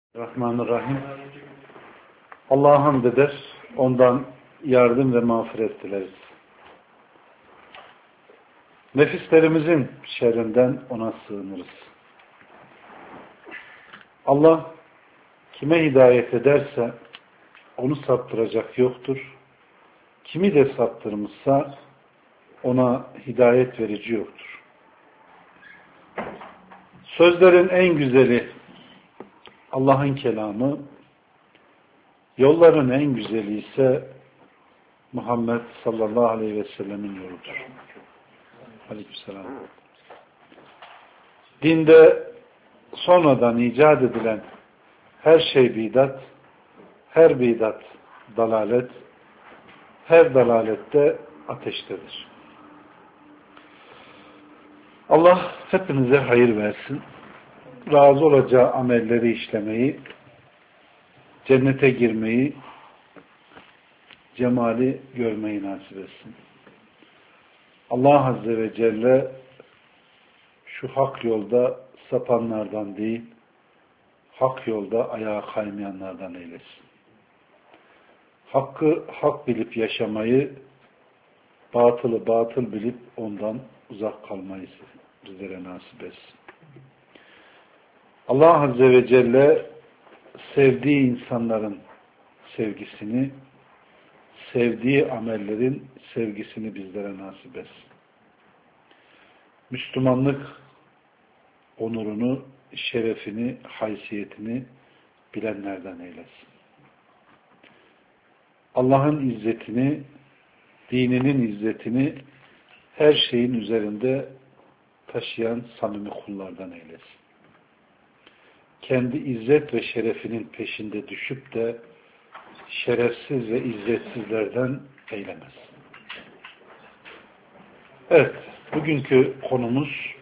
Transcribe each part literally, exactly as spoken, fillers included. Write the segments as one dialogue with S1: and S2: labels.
S1: Rahmanirrahim. Allah'a hamd eder, ondan yardım ve mağfiret dileriz. Nefislerimizin şerrinden ona sığınırız. Allah kime hidayet ederse onu saptıracak yoktur. Kimi de saptırmışsa ona hidayet verici yoktur. Sözlerin en güzeli Allah'ın kelamı, yolların en güzeli ise Muhammed sallallahu aleyhi ve sellemin yoludur. Aleykümselam. Dinde sonradan icat edilen her şey bidat, her bidat dalalet, her dalalette ateştedir. Allah hepinize hayır versin. Razı olacağı amelleri işlemeyi, cennete girmeyi, cemali görmeyi nasip etsin. Allah Azze ve Celle şu hak yolda sapanlardan değil, hak yolda ayağa kaymayanlardan eylesin. Hakkı hak bilip yaşamayı, batılı batıl bilip ondan uzak kalmayı bizlere nasip etsin. Allah Azze ve Celle sevdiği insanların sevgisini, sevdiği amellerin sevgisini bizlere nasip etsin. Müslümanlık onurunu, şerefini, haysiyetini bilenlerden eylesin. Allah'ın izzetini, dininin izzetini her şeyin üzerinde taşıyan samimi kullardan eylesin. Kendi izzet ve şerefinin peşinde düşüp de şerefsiz ve izzetsizlerden eylemez. Evet, bugünkü konumuz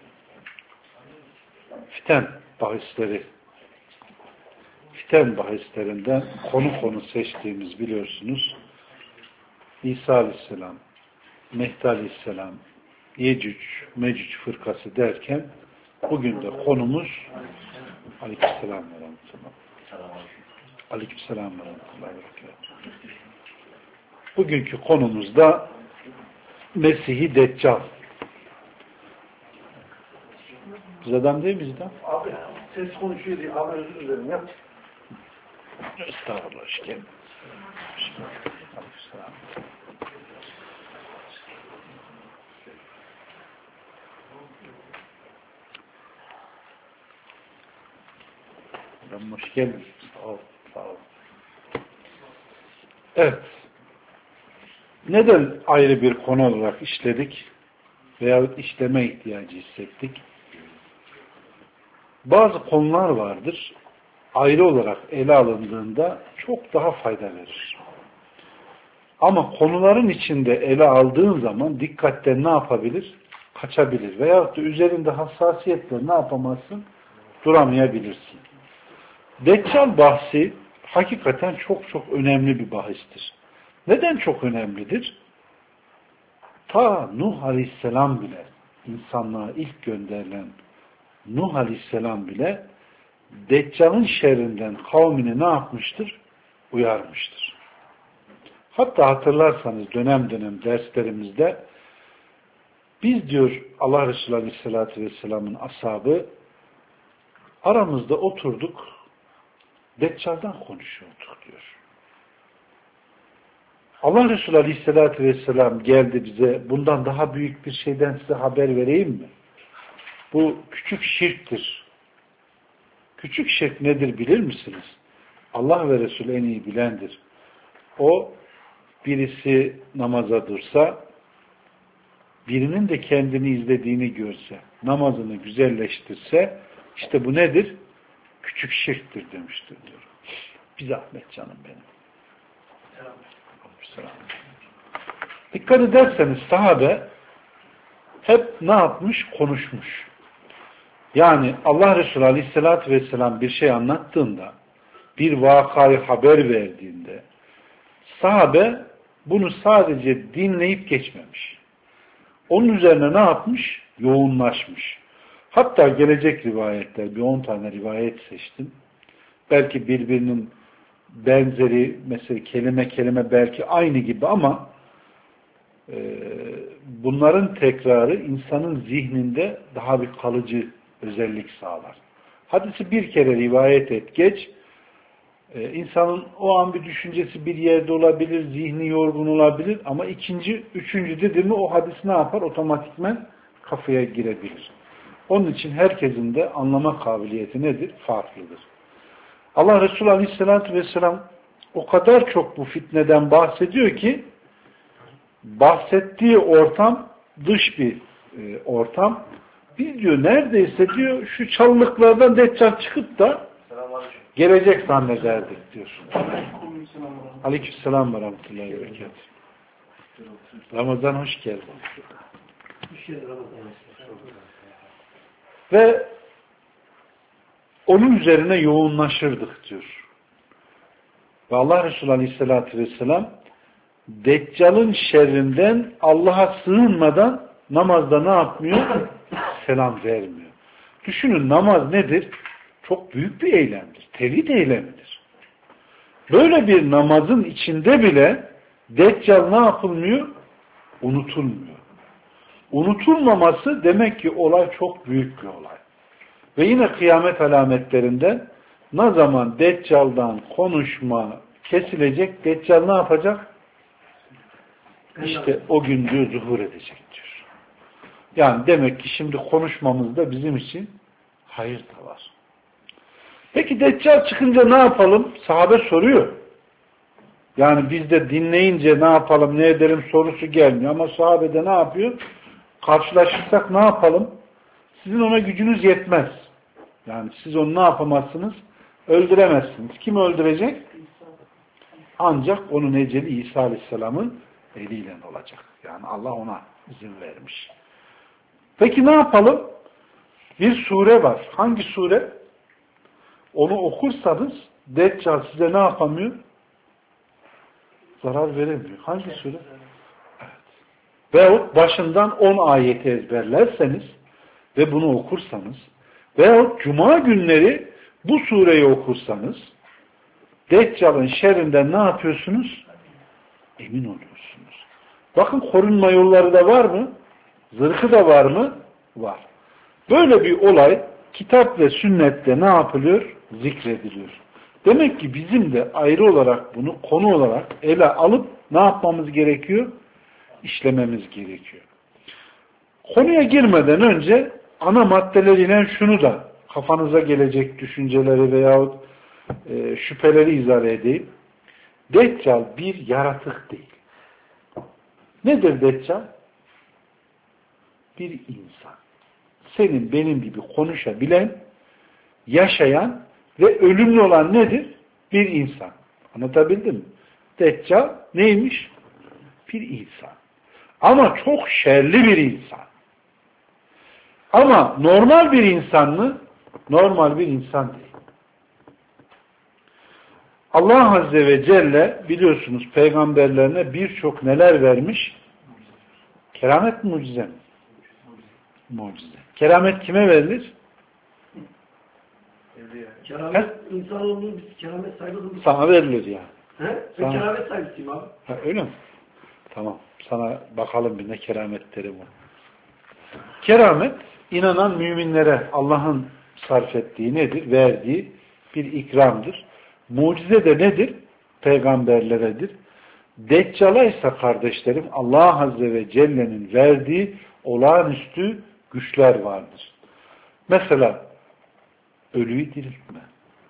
S1: fiten bahisleri. Fiten bahislerinden konu konu seçtiğimiz biliyorsunuz İsa Aleyhisselam, Mehdi Aleyhisselam, Yecüc, Mecüc fırkası derken bugün de konumuz Aleykümselam ve Rahmetullah. Aleykümselam ve Rahmetullah. Bugünkü konumuzda Mesih-i Deccal. Biz adam değil miyiz de?
S2: Abi ses konuşuyor diye abi özür dilerim ya.
S1: Estağfurullah şekerim. Aleykümselam. Hoş geldin. Sağ ol, sağ ol. Evet. Neden ayrı bir konu olarak işledik veya işleme ihtiyacı hissettik? Bazı konular vardır. Ayrı olarak ele alındığında çok daha fayda verir. Ama konuların içinde ele aldığın zaman dikkatten ne yapabilir? Kaçabilir. Veyahut da üzerinde hassasiyetle ne yapamazsın? Duramayabilirsin. Deccal bahsi hakikaten çok çok önemli bir bahistir. Neden çok önemlidir? Ta Nuh Aleyhisselam bile, insanlığa ilk gönderilen Nuh Aleyhisselam bile Deccal'ın şerrinden kavmini ne yapmıştır? Uyarmıştır. Hatta hatırlarsanız dönem dönem derslerimizde biz diyor Allah Resulü Aleyhisselatü Vesselam'ın ashabı aramızda oturduk, Deccal'dan konuşuyorduk diyor. Allah Resulü Aleyhisselatü Vesselam geldi bize, bundan daha büyük bir şeyden size haber vereyim mi? Bu küçük şirktir. Küçük şirk nedir bilir misiniz? Allah ve Resulü en iyi bilendir. O, birisi namaza dursa, birinin de kendini izlediğini görse, namazını güzelleştirse, işte bu nedir? Küçük şirktir demiştir diyor. Bir zahmet canım benim. Dikkat ederseniz sahabe hep ne yapmış? Konuşmuş. Yani Allah Resulü Aleyhisselatü Vesselam bir şey anlattığında, bir vakayı haber verdiğinde sahabe bunu sadece dinleyip geçmemiş. Onun üzerine ne yapmış? Yoğunlaşmış. Hatta gelecek rivayetler, bir on tane rivayet seçtim. belki birbirinin benzeri, mesela kelime kelime belki aynı gibi ama e, bunların tekrarı insanın zihninde daha bir kalıcı özellik sağlar. Hadisi bir kere rivayet et, geç. Ee, insanın o an bir düşüncesi bir yerde olabilir, zihni yorgun olabilir ama ikinci, üçüncü dedi mi o hadis ne yapar? Otomatikmen kafaya girebilir. Onun için herkesin de anlama kabiliyeti nedir? Farklıdır. Allah Resulü Aleyhisselatü Vesselam o kadar çok bu fitneden bahsediyor ki bahsettiği ortam dış bir e, ortam. Biz diyor neredeyse diyor şu çalılıklardan Deccal çıkıp da gelecek zannederdik diyor. Aleykümselam ve rahmetullahi ve berekatuhu. Ramazan hoş geldin. Ve onun üzerine yoğunlaşırdık diyor. Ve Allah Resulü Aleyhisselatü Vesselam Deccal'ın şerrinden Allah'a sığınmadan namazda ne yapmıyor? Selam vermiyor. Düşünün namaz nedir? Çok büyük bir eylemdir. Tevhid eylemidir. Böyle bir namazın içinde bile Deccal ne yapılmıyor? Unutulmuyor. Unutulmaması demek ki olay çok büyük bir olay. Ve yine kıyamet alametlerinden ne zaman Deccal'dan konuşma kesilecek, Deccal ne yapacak? İşte o gün diyor zuhur edecek diyor. Yani demek ki şimdi konuşmamızda bizim için hayır da var. Peki Deccal çıkınca ne yapalım? Sahabe soruyor. Yani biz de dinleyince ne yapalım, ne edelim sorusu gelmiyor. Ama sahabede ne yapıyor? Karşılaşırsak ne yapalım? Sizin ona gücünüz yetmez. Yani siz onu ne yapamazsınız? Öldüremezsiniz. Kim öldürecek? Ancak onun eceli İsa Aleyhisselam'ın eliyle olacak. Yani Allah ona izin vermiş. Peki ne yapalım? Bir sure var. Hangi sure? Onu okursanız Deccal size ne yapamıyor? Zarar veremiyor. Hangi sure? Evet. Veyahut başından on ayeti ezberlerseniz ve bunu okursanız veyahut cuma günleri bu sureyi okursanız Deccal'ın şerrinden ne yapıyorsunuz? Emin oluyorsunuz. Bakın korunma yolları da var mı? Zırhı da var mı? Var. Böyle bir olay kitap ve sünnette ne yapılıyor? Zikrediliyor. Demek ki bizim de ayrı olarak bunu konu olarak ele alıp ne yapmamız gerekiyor? İşlememiz gerekiyor. Konuya girmeden önce ana maddeleriyle şunu da kafanıza gelecek düşünceleri veyahut e, şüpheleri izah edeyim. Deccal bir yaratık değil. Nedir Deccal? Bir insan. Senin benim gibi konuşabilen, yaşayan ve ölümlü olan nedir? Bir insan. Anlatabildim mi? Deccal neymiş? Bir insan. Ama çok şerli bir insan. Ama normal bir insan mı? Normal bir insan değil. Allah Azze ve Celle biliyorsunuz peygamberlerine birçok neler vermiş? Keramet mucize mi? Mucize. Keramet kime verilir?
S2: Keramet insanoğlunun biz keramet saygısını...
S1: Sana verilir ya.
S2: He? Ben
S1: Sana...
S2: keramet saygısıyım abi.
S1: Ha, öyle mi? Tamam. Sana bakalım bir ne kerametleri var. Keramet inanan müminlere Allah'ın sarf ettiği nedir? Verdiği bir ikramdır. Mucize de nedir? Peygamberleredir. Deccal'a ise kardeşlerim Allah Azze ve Celle'nin verdiği olağanüstü güçler vardır. Mesela ölüyü diriltme.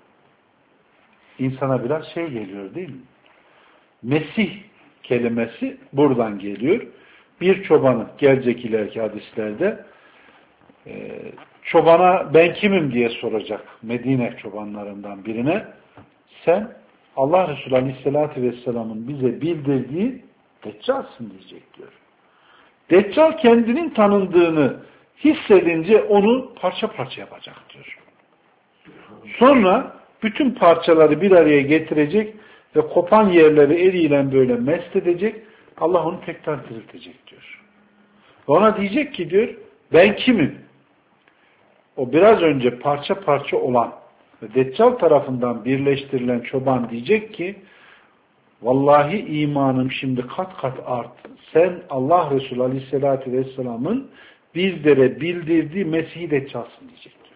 S1: İnsana biraz şey geliyor değil mi? Mesih kelimesi buradan geliyor. Bir çobanı gelecek ileriki hadislerde e, çobana ben kimim diye soracak Medine çobanlarından birine. Sen Allah Resulü Aleyhisselatü Vesselam'ın bize bildirdiği Deccal'sın diyecek diyor. Deccal kendinin tanındığını hissedince onu parça parça yapacak diyor. Sonra bütün parçaları bir araya getirecek ve kopan yerleri eliyle böyle mest edecek. Allah onu tekrar diriltecek diyor. Ona diyecek ki diyor ben kimim? O biraz önce parça parça olan Ve Deccal tarafından birleştirilen çoban diyecek ki vallahi imanım şimdi kat kat arttı. Sen Allah Resulü Aleyhisselatü Vesselam'ın bizlere bildirdiği Mesih-i Deccal'sın diyecektir.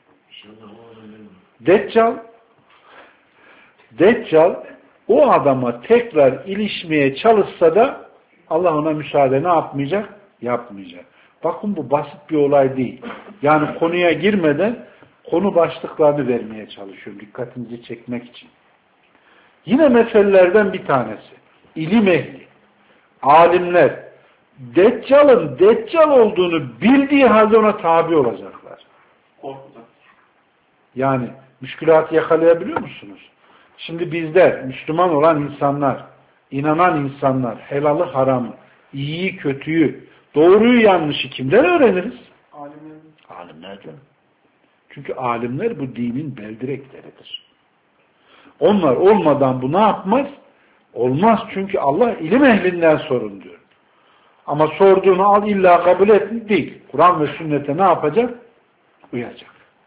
S1: Deccal Deccal o adama tekrar ilişmeye çalışsa da Allah ona müsaade ne yapmayacak? Yapmayacak. Bakın bu basit bir olay değil. Yani konuya girmeden konu başlıklarını vermeye çalışıyorum. Dikkatinizi çekmek için. Yine meselelerden bir tanesi. İlim ehli, alimler, Deccal'ın Deccal olduğunu bildiği halde ona tabi olacaklar.
S2: Korkudan.
S1: Yani müşkülatı yakalayabiliyor musunuz? Şimdi bizler, Müslüman olan insanlar, inanan insanlar, helalı haramı, iyiyi kötüyü, doğruyu yanlışı kimden öğreniriz?
S2: Alimler.
S1: Alimlerden. Çünkü alimler bu dinin beldirekleridir. Onlar olmadan bu ne yapmaz? Olmaz çünkü Allah ilim ehlinden sorun diyor. Ama sorduğunu al illa kabul et değil. Kur'an ve sünnete ne yapacak? Uyacak.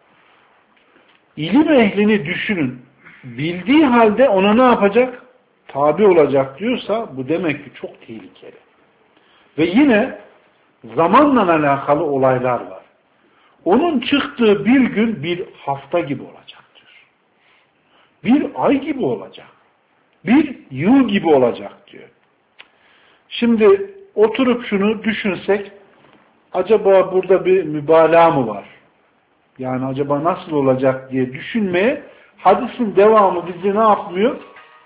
S1: İlim ehlini düşünün. Bildiği halde ona ne yapacak? Tabi olacak diyorsa bu demek ki çok tehlikeli. Ve yine zamanla alakalı olaylar var. Onun çıktığı bir gün bir hafta gibi olacaktır. Bir ay gibi olacak. Bir yıl gibi olacak diyor. Şimdi oturup şunu düşünsek, acaba burada bir mübalağa mı var? Yani acaba nasıl olacak diye düşünmeye hadisin devamı bizi ne yapmıyor?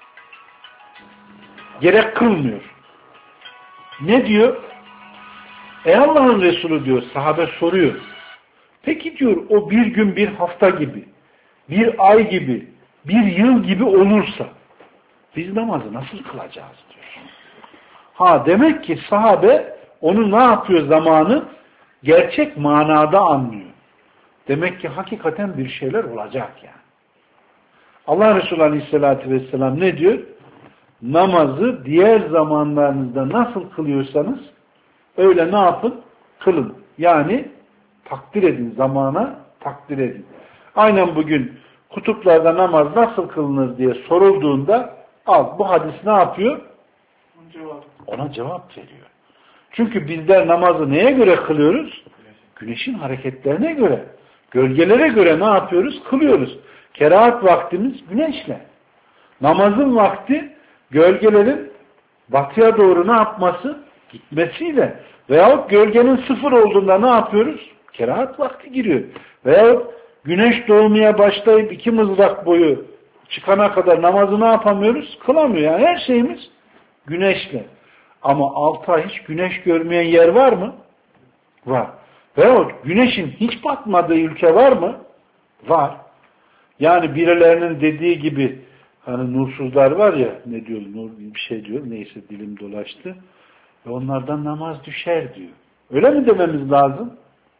S1: Gerek kılmıyor. Ne diyor? Ey Allah'ın Resulü diyor, sahabe soruyor. Peki diyor o bir gün bir hafta gibi, bir ay gibi, bir yıl gibi olursa biz namazı nasıl kılacağız diyor. Ha demek ki sahabe onu ne yapıyor zamanı? Gerçek manada anlıyor. Demek ki hakikaten bir şeyler olacak yani. Allah Resulü Aleyhisselatü Vesselam ne diyor? Namazı diğer zamanlarınızda nasıl kılıyorsanız öyle ne yapın? Kılın. Yani takdir edin. Zamana takdir edin. Aynen bugün kutuplarda namaz nasıl kılınır diye sorulduğunda al bu hadis ne yapıyor?
S2: Cevap.
S1: Ona cevap veriyor. Çünkü bizler namazı neye göre kılıyoruz? Güneşin hareketlerine göre. Gölgelere göre ne yapıyoruz? Kılıyoruz. Kerahat vaktimiz güneşle. Namazın vakti gölgelerin batıya doğru ne yapması? Gitmesiyle. Veyahut gölgenin sıfır olduğunda ne yapıyoruz? Kerahat vakti giriyor. Veyahut güneş doğmaya başlayıp iki mızrak boyu çıkana kadar namazı ne yapamıyoruz? Kılamıyor. Yani her şeyimiz güneşle. Ama altı ay hiç güneş görmeyen yer var mı? Var. Veyahut güneşin hiç batmadığı ülke var mı? Var. Yani birilerinin dediği gibi hani nursuzlar var ya ne diyor nur bir şey diyor neyse dilim dolaştı ve onlardan namaz düşer diyor. Öyle mi dememiz lazım?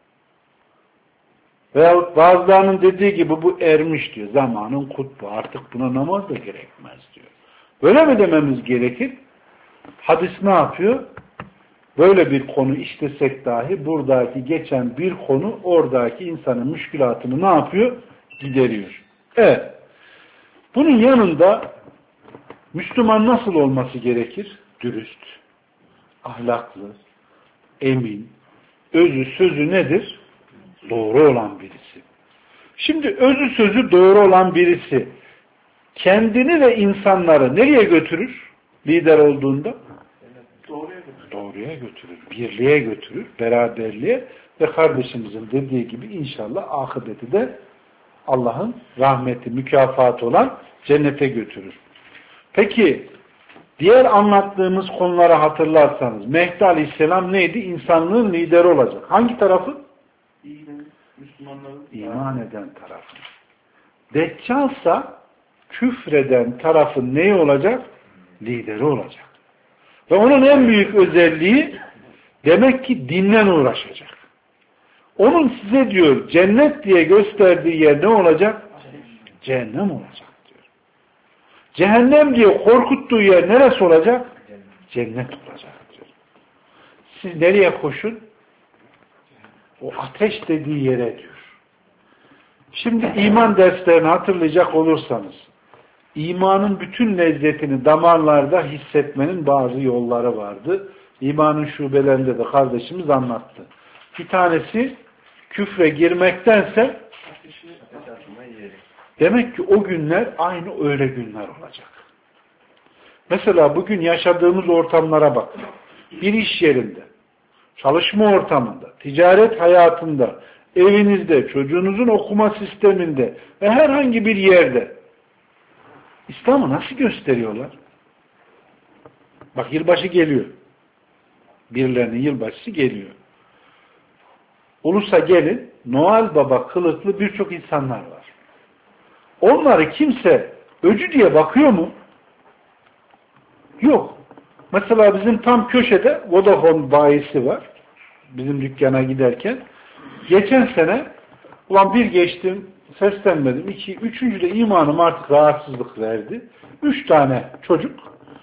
S1: Veyahut bazılarının dediği gibi bu ermiş diyor. Zamanın kutbu artık buna namaz da gerekmez diyor. Böyle mi dememiz gerekir? Hadis ne yapıyor? Böyle bir konu işlesek dahi buradaki geçen bir konu oradaki insanın müşkülatını ne yapıyor? Gideriyor. Evet. Bunun yanında Müslüman nasıl olması gerekir? Dürüst, ahlaklı, emin, özü sözü nedir? Doğru olan birisi. Şimdi özü sözü doğru olan birisi kendini ve insanları nereye götürür? Lider olduğunda?
S2: Doğruya götürür.
S1: Doğruya götürür, birliğe götürür, beraberliğe ve kardeşimizin dediği gibi inşallah akıbeti de Allah'ın rahmeti, mükafatı olan cennete götürür. Peki diğer anlattığımız konuları hatırlarsanız Mehdi Aleyhisselam neydi? İnsanlığın lideri olacak. Hangi tarafı?
S2: İyinin, Müslümanların
S1: İman eden tarafı. Deccalsa küfreden tarafın neyi olacak? Lideri olacak. Ve onun en büyük özelliği demek ki dinle uğraşacak. Onun size diyor cennet diye gösterdiği yer ne olacak? Cehennem olacak diyor. Cehennem diye korkuttuğu yer neresi olacak? Cennet olacak diyor. Siz nereye koşun? O ateş dediği yere diyor. Şimdi iman derslerini hatırlayacak olursanız, imanın bütün lezzetini damarlarda hissetmenin bazı yolları vardı. İmanın şubelerinde de kardeşimiz anlattı. Bir tanesi küfre girmektense demek ki o günler aynı öyle günler olacak. Mesela bugün yaşadığımız ortamlara bak. Bir iş yerinde, çalışma ortamında, ticaret hayatında, evinizde, çocuğunuzun okuma sisteminde ve herhangi bir yerde İslam'ı nasıl gösteriyorlar? Bak yılbaşı geliyor. Birilerinin yılbaşısı geliyor. Ulusa gelin, Noel Baba kılıklı birçok insanlar var. Onları kimse öcü diye bakıyor mu? Yok. Mesela bizim tam köşede Vodafone bayisi var. Bizim dükkana giderken. Geçen sene ulan bir geçtim, seslenmedim. İki, üçüncü de imanım artık rahatsızlık verdi. Üç tane çocuk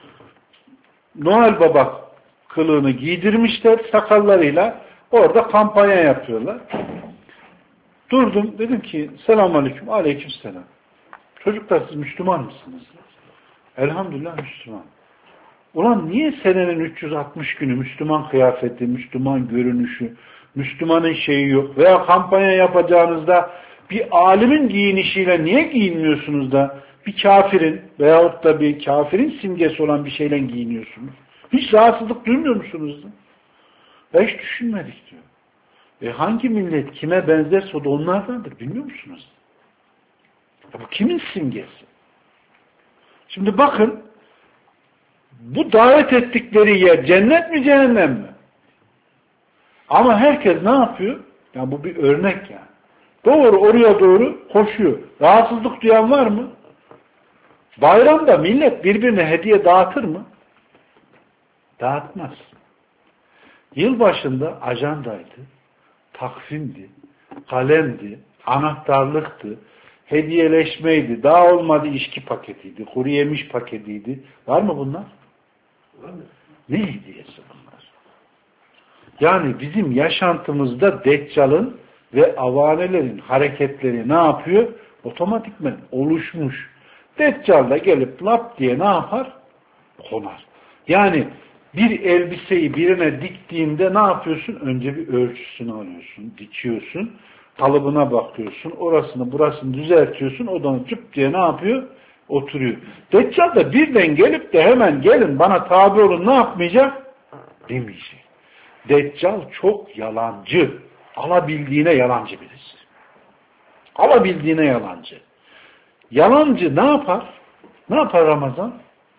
S1: Noel Baba kılığını giydirmişler sakallarıyla. Orada kampanya yapıyorlar. Durdum, dedim ki selamünaleyküm, aleykümselam. Çocuklar siz Müslüman mısınız? Elhamdülillah Müslüman. Ulan niye senenin üç yüz altmış günü Müslüman kıyafeti, Müslüman görünüşü, Müslümanın şeyi yok veya kampanya yapacağınızda bir alimin giyinişiyle niye giyinmiyorsunuz da bir kafirin veyahut da bir kafirin simgesi olan bir şeyle giyiniyorsunuz? Hiç rahatsızlık duymuyor musunuz da? Ya hiç düşünmedik diyor. E hangi millet kime benzerse o da onlardandır. Bilmiyor musunuz? Ya bu kimin simgesi? Şimdi bakın bu davet ettikleri yer cennet mi cehennem mi? Ama herkes ne yapıyor? Yani bu bir örnek yani. Doğru oraya doğru koşuyor. Rahatsızlık duyan var mı? Bayramda millet birbirine hediye dağıtır mı? Dağıtmaz. Yılbaşında ajandaydı, takvimdi, kalemdi, anahtarlıktı, hediyeleşmeydi, daha olmadı içki paketiydi, kuru yemiş paketiydi. Var mı bunlar? Var mı? Ne hediyesi bunlar? Yani bizim yaşantımızda Deccal'ın ve avanelerin hareketleri ne yapıyor? Otomatikmen oluşmuş. Deccal da gelip lap diye ne yapar? Konar. Yani bir elbiseyi birine diktiğinde ne yapıyorsun? Önce bir ölçüsünü alıyorsun, dikiyorsun, kalıbına bakıyorsun, orasını burasını düzeltiyorsun, odanı cıp diye ne yapıyor? Oturuyor. Deccal da birden gelip de hemen gelin bana tabi olun ne yapmayacak? Demeyecek. Deccal çok yalancı. Alabildiğine yalancı birisi. Alabildiğine yalancı. Yalancı ne yapar? Ne yapar Ramazan?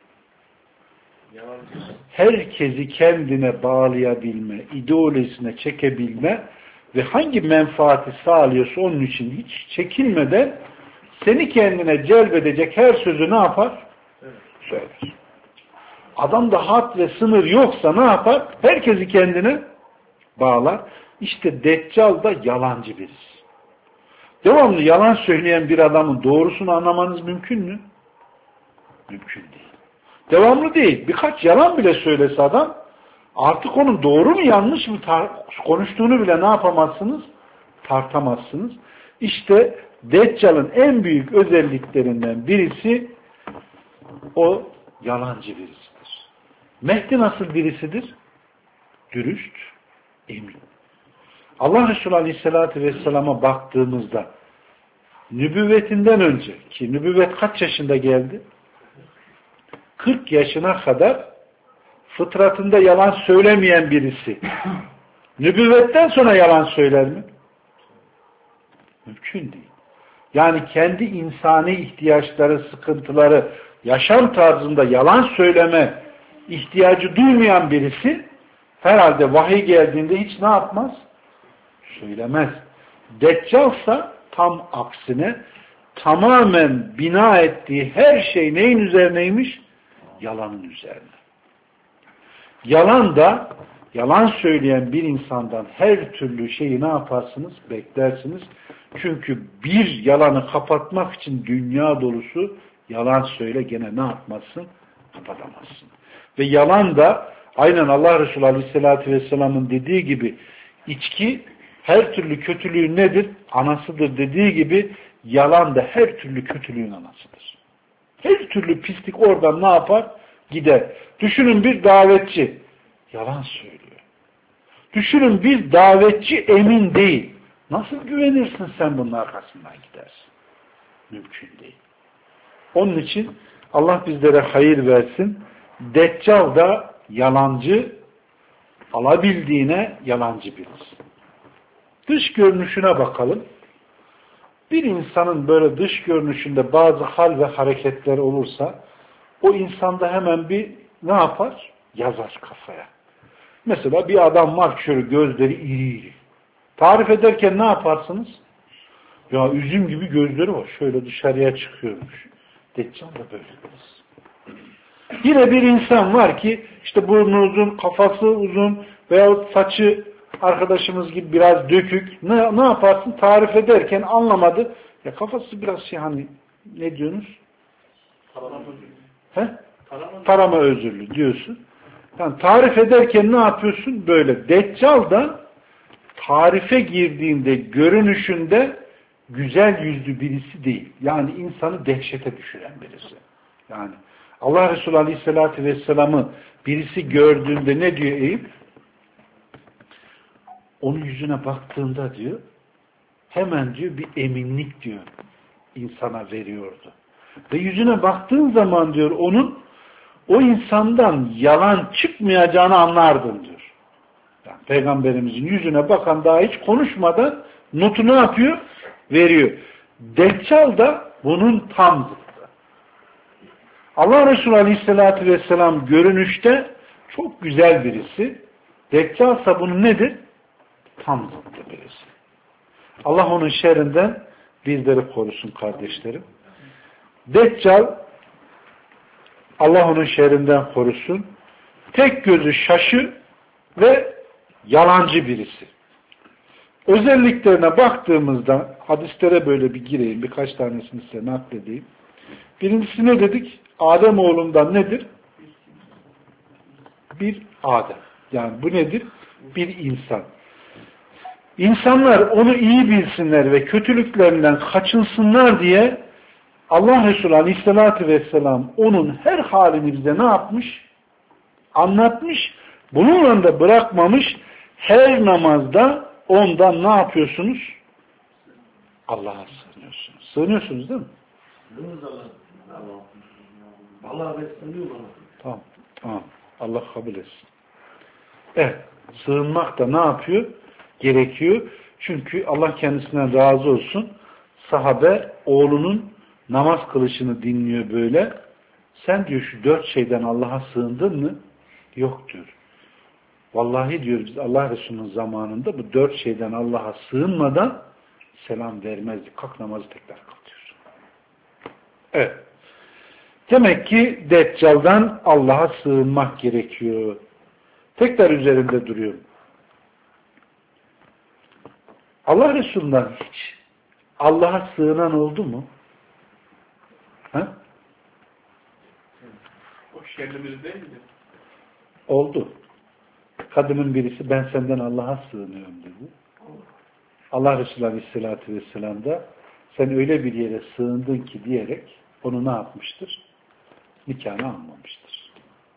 S1: Herkesi kendine bağlayabilme, ideolojisine çekebilme ve hangi menfaati sağlıyorsa onun için hiç çekinmeden seni kendine celbedecek her sözü ne yapar? Söyler. Adamda had ve sınır yoksa ne yapar? Herkesi kendine bağlar. İşte Deccal da yalancı birisi. Devamlı yalan söyleyen bir adamın doğrusunu anlamanız mümkün mü? Mümkün değil. Devamlı değil. Birkaç yalan bile söylese adam artık onun doğru mu yanlış mı konuştuğunu bile ne yapamazsınız? Tartamazsınız. İşte Deccal'ın en büyük özelliklerinden birisi o yalancı birisidir. Mehdi nasıl birisidir? Dürüst, emin. Allah Resulü Aleyhisselatü Vesselam'a baktığımızda nübüvvetinden önce ki nübüvvet kaç yaşında geldi? kırk yaşına kadar fıtratında yalan söylemeyen birisi nübüvvetten sonra yalan söyler mi? Mümkün değil. Yani kendi insani ihtiyaçları, sıkıntıları, yaşam tarzında yalan söyleme ihtiyacı duymayan birisi herhalde vahiy geldiğinde hiç ne yapmaz? Söylemez. Deccalsa tam aksine tamamen bina ettiği her şey neyin üzerineymiş? Yalanın üzerine. Yalan da yalan söyleyen bir insandan her türlü şeyi ne yaparsınız? Beklersiniz. Çünkü bir yalanı kapatmak için dünya dolusu yalan söyle gene ne yapmazsın? Kapatamazsın. Ve yalan da aynen Allah Resulü Aleyhisselatü Vesselam'ın dediği gibi içki her türlü kötülüğün nedir? Anasıdır dediği gibi yalan da her türlü kötülüğün anasıdır. Her türlü pislik oradan ne yapar? Gider. Düşünün bir davetçi yalan söylüyor. Düşünün bir davetçi emin değil. Nasıl güvenirsin sen bunun arkasından gidersin? Mümkün değil. Onun için Allah bizlere hayır versin. Deccal da yalancı, alabildiğine yalancı bilir. Dış görünüşüne bakalım. Bir insanın böyle dış görünüşünde bazı hal ve hareketler olursa o insanda hemen bir ne yapar? Yazar kafaya. Mesela bir adam var şöyle gözleri iri iri. Tarif ederken ne yaparsınız? Ya üzüm gibi gözleri var. Şöyle dışarıya çıkıyormuş. Deccal da böyle biraz. Yine bir insan var ki işte burnu uzun, kafası uzun veyahut saçı arkadaşımız gibi biraz dökük. Ne, ne yaparsın? Tarif ederken anlamadı. Ya kafası biraz şey hani ne diyorsunuz?
S2: Tarama özürlü.
S1: He?
S2: Tarama,
S1: Tarama özürlü diyorsun. Yani tarif ederken ne yapıyorsun? Böyle. Deccal da tarife girdiğinde görünüşünde güzel yüzlü birisi değil. Yani insanı dehşete düşüren birisi. Yani Allah Resulü Aleyhisselatü Vesselam'ı birisi gördüğünde ne diyor Eyüp? Onun yüzüne baktığında diyor, hemen diyor bir eminlik diyor insana veriyordu. Ve yüzüne baktığın zaman diyor onun o insandan yalan çıkmayacağını anlardın diyor. Yani Peygamberimizin yüzüne bakan daha hiç konuşmadan notu ne yapıyor? Veriyor. Deccal da bunun tam zıttı. Allah Resulü Aleyhisselatü Vesselam görünüşte çok güzel birisi. Deccal ise bunun nedir? Tam zıttı birisi. Allah onun şerrinden bizleri korusun kardeşlerim. Deccal Allah onun şerrinden korusun. Tek gözü şaşı ve yalancı birisi. Özelliklerine baktığımızda hadislere böyle bir gireyim. Birkaç tanesini size nakledeyim. Birincisi ne dedik? Adem oğlundan nedir? Bir Adem. Yani bu nedir? Bir insan. İnsanlar onu iyi bilsinler ve kötülüklerinden kaçınsınlar diye Allah Resulü Aleyhisselatü Vesselam onun her halini bize ne yapmış? Anlatmış. Bununla da bırakmamış. Her namazda ondan ne yapıyorsunuz? Allah'a sığınıyorsunuz. Sığınıyorsunuz değil mi?
S3: Allah'a ben sığınıyorum ama.
S1: Tamam. Tamam. Allah kabul etsin. Evet. Sığınmak da ne yapıyor? Gerekiyor. Çünkü Allah kendisinden razı olsun. Sahabe oğlunun namaz kılışını dinliyor böyle. Sen diyor şu dört şeyden Allah'a sığındın mı? Yok diyor. Vallahi diyor biz Allah Resulü'nün zamanında bu dört şeyden Allah'a sığınmadan selam vermezdik. Kalk namazı tekrar kılıyor. Evet. Demek ki Deccal'dan Allah'a sığınmak gerekiyor. Tekrar üzerinde duruyorum. Allah Resulü'nden hiç Allah'a sığınan oldu mu? Ha?
S2: O şerli biri değil mi?
S1: Oldu. Kadının birisi ben senden Allah'a sığınıyorum dedi. Allah Resulü Aleyhisselatü Vesselam da sen öyle bir yere sığındın ki diyerek onu ne yapmıştır? Nikahını almamıştır.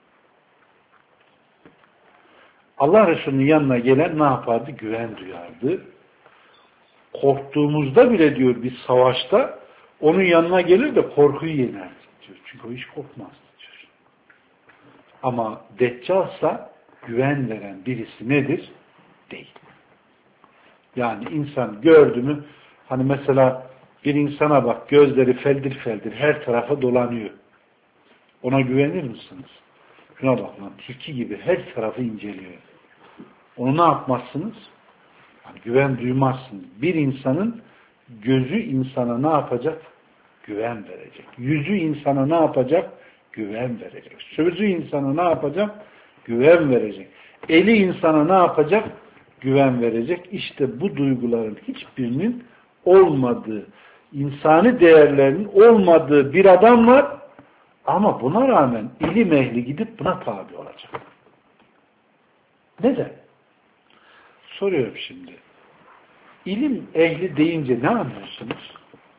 S1: Allah Resulü'nün yanına gelen ne yapardı? Güven duyardı. Korktuğumuzda bile diyor bir savaşta onun yanına gelir de korkuyu yenerdi diyor. Çünkü o hiç korkmazdı diyor. Ama Deccal'sa güven veren birisi nedir? Değil. Yani insan gördü mü hani mesela bir insana bak gözleri feldir feldir her tarafa dolanıyor. Ona güvenir misiniz? Şuna bak lan tilki gibi her tarafı inceliyor. Onu ne yapmazsınız? Yani güven duymazsınız. Bir insanın gözü insana ne yapacak? Güven verecek. Yüzü insana ne yapacak? Güven verecek. Sözü insana ne yapacak? Güven verecek. Eli insana ne yapacak? Güven verecek. İşte bu duyguların hiçbirinin olmadığı, insani değerlerin olmadığı bir adam var ama buna rağmen ilim ehli gidip buna tabi olacak. Neden? Soruyorum şimdi. İlim ehli deyince ne anlıyorsunuz?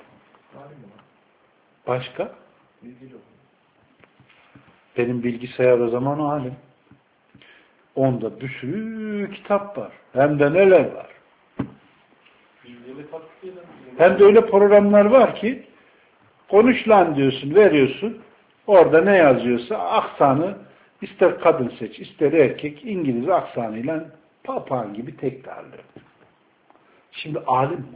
S1: Başka? Benim bilgisayar o zaman alim. Onda bir sürü kitap var. Hem de neler var. Hem de öyle programlar var ki konuş lan diyorsun, veriyorsun. Orada ne yazıyorsa aksanı ister kadın seç, ister erkek İngiliz aksanıyla papağan gibi tekrarlıyor. Şimdi alim mi?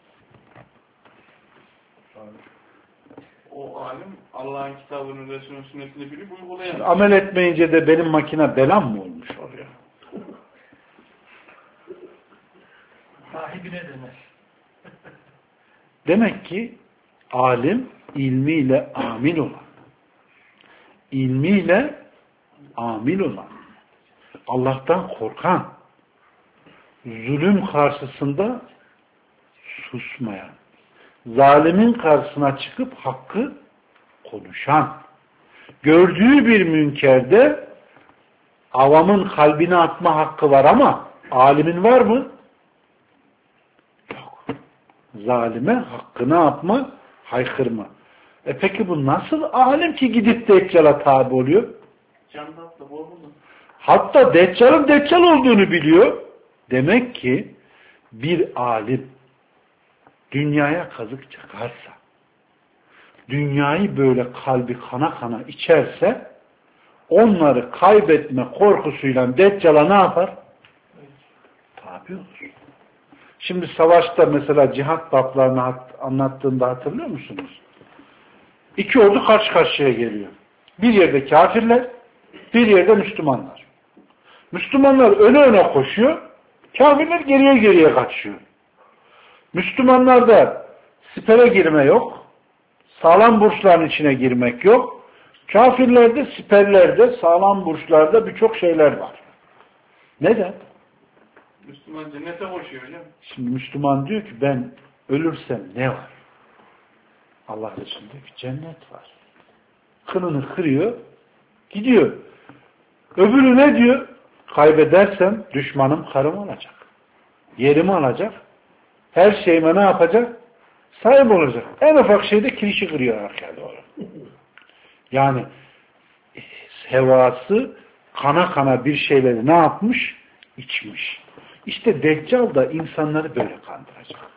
S2: O alim Allah'ın kitabını, Resulünün sünnetini bilip uygulayan.
S1: Amel etmeyince de benim makine belam mı olmuş oluyor?
S3: Sahibine demez.
S1: Demek ki alim ilmiyle amil olan. İlmiyle amil olan. Allah'tan korkan. Zulüm karşısında susmayan. Zalimin karşısına çıkıp hakkı konuşan. Gördüğü bir münkerde avamın kalbine atma hakkı var ama alimin var mı? Yok. Zalime hakkını atma, haykırma. E peki bu nasıl alim ki gidip Deccal'a tabi oluyor?
S2: Candatla boğuldu.
S1: Hatta Deccal'ın Deccal olduğunu biliyor. Demek ki bir alim dünyaya kazık çakarsa, dünyayı böyle kalbi kana kana içerse, onları kaybetme korkusuyla Deccal'a ne yapar? Tabi olur. Şimdi savaşta mesela cihat bablarını anlattığında hatırlıyor musunuz? İki ordu karşı karşıya geliyor. Bir yerde kafirler, bir yerde Müslümanlar. Müslümanlar öne öne koşuyor, kafirler geriye geriye kaçıyor. Müslümanlarda sipere girme yok, sağlam burçların içine girmek yok. Kafirlerde, siperlerde, sağlam burçlarda birçok şeyler var. Neden?
S2: Müslüman cennete koşuyor hocam.
S1: Şimdi Müslüman diyor ki ben ölürsem ne var? Allah Resulü diyor ki cennet var. Kınını kırıyor, gidiyor. Öbürü ne diyor? Kaybedersem düşmanım karım olacak. Yerimi alacak. Her şeyime ne yapacak? Sahip olacak. En ufak şeyde kirişi kırıyor arkaya doğru. Yani hevası kana kana bir şeyleri ne yapmış? İçmiş. İşte Deccal da insanları böyle kandıracak.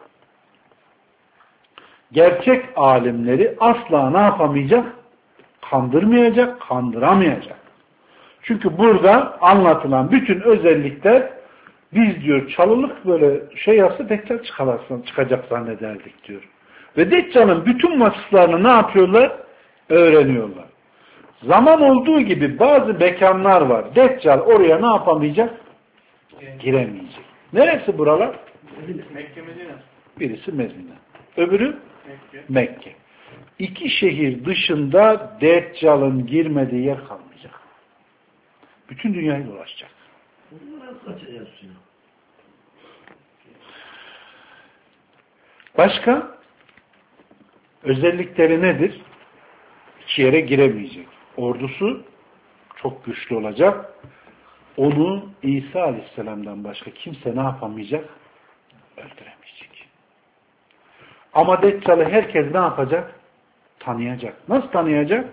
S1: Gerçek alimleri asla ne yapamayacak? Kandırmayacak, kandıramayacak. Çünkü burada anlatılan bütün özellikler biz diyor çalılık böyle şey yapsa Deccal çıkacak zannederdik diyor. Ve Deccal'ın bütün vasıflarını ne yapıyorlar? Öğreniyorlar. Zaman olduğu gibi bazı mekanlar var. Deccal oraya ne yapamayacak? Giremeyecek. Neresi buralar?
S2: Mekke, Medine.
S1: Birisi Medine. Öbürü
S2: Mekke.
S1: Mekke. İki şehir dışında Deccal'ın girmediği yer kalmayacak. Bütün dünyayı dolaşacak. Başka? Özellikleri nedir? Hiç yere giremeyecek. Ordusu çok güçlü olacak. Onu İsa Aleyhisselam'dan başka kimse ne yapamayacak? Öldüremeyecek. Ama Deccal'ı herkes ne yapacak? Tanıyacak. Nasıl tanıyacak?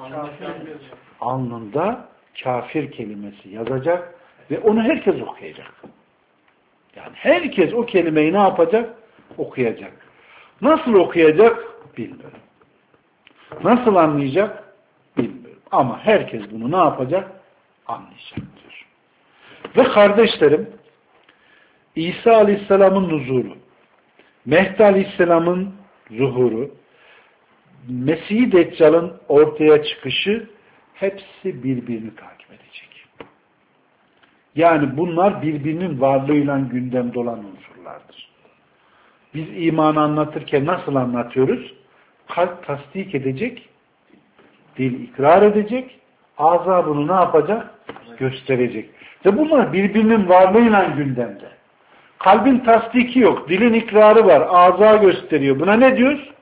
S1: Alnında kafir kelimesi yazacak ve onu herkes okuyacak. Yani herkes o kelimeyi ne yapacak? Okuyacak. Nasıl okuyacak? Bilmiyorum. Nasıl anlayacak? Bilmiyorum. Ama herkes bunu ne yapacak? Anlayacak diyor. Ve kardeşlerim, İsa Aleyhisselam'ın nuzulu, Mehdi Aleyhisselam'ın zuhuru, Mesih-i Deccal'ın ortaya çıkışı hepsi birbirini takip edecek. Yani bunlar birbirinin varlığıyla gündemde olan unsurlardır. Biz imanı anlatırken nasıl anlatıyoruz? Kalp tasdik edecek, dil ikrar edecek, ağza bunu ne yapacak? Gösterecek. Ve bunlar birbirinin varlığıyla gündemde. Kalbin tasdiki yok, dilin ikrarı var, ağza gösteriyor. Buna ne diyoruz?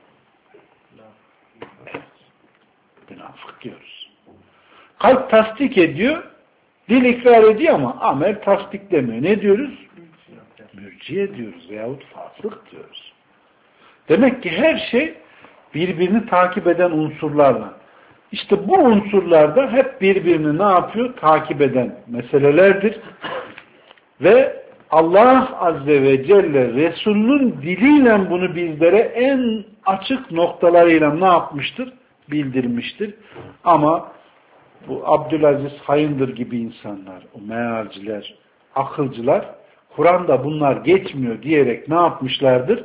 S1: Münafık diyoruz. Kalp tasdik ediyor, dil ikrar ediyor ama amel tasdiklemiyor. Ne diyoruz? Mürciye. mürciye diyoruz veyahut fasık diyoruz. Demek ki her şey birbirini takip eden unsurlarla. İşte bu unsurlarda hep birbirini ne yapıyor? Takip eden meselelerdir. Ve Allah Azze ve Celle Resulünün diliyle bunu bizlere en açık noktalarıyla ne yapmıştır? Bildirmiştir. Ama bu Abdülaziz Hayındır gibi insanlar, o mealciler, akılcılar, Kur'an'da bunlar geçmiyor diyerek ne yapmışlardır?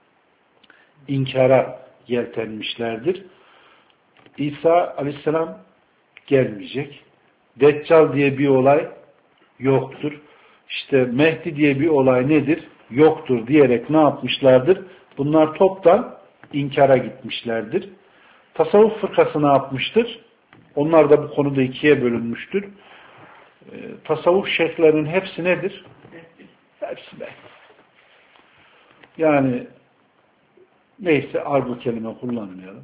S1: İnkara yeltenmişlerdir. İsa Aleyhisselam gelmeyecek. Deccal diye bir olay yoktur. İşte Mehdi diye bir olay nedir? Yoktur diyerek ne yapmışlardır? Bunlar toptan inkara gitmişlerdir. Tasavvuf fırkası ne yapmıştır? Onlar da bu konuda ikiye bölünmüştür. E, tasavvuf şeyhlerinin hepsi nedir? Hepsi Mehdi. Yani neyse argo kelime kullanmayalım.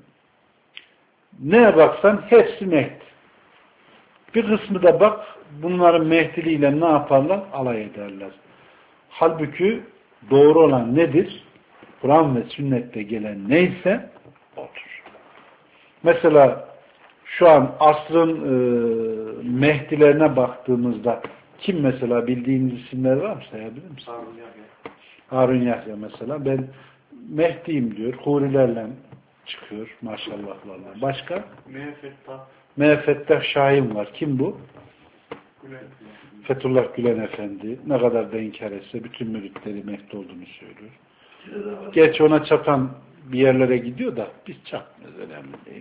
S1: Neye baksan hepsi Mehdi. Bir kısmı da bak bunların Mehdiliğiyle ne yaparlar? Alay ederler. Halbuki doğru olan nedir? Kur'an ve sünnette gelen neyse odur. Mesela şu an asrın e, Mehdilerine baktığımızda kim mesela bildiğiniz isimler var mı? Sayabilir misin? Harun Yahya. Harun Yahya mesela. Ben Mehdi'yim diyor. Hurilerle çıkıyor maşallahlarla. Başka?
S2: Mehfettah.
S1: Mehfettah Şahin var. Kim bu?
S2: Gülen.
S1: Fethullah Gülen Efendi. Ne kadar da inkar etse bütün müritleri Mehdi olduğunu söylüyor. Gerçi ona çapan bir yerlere gidiyor da biz çakmıyoruz. Önemli değil.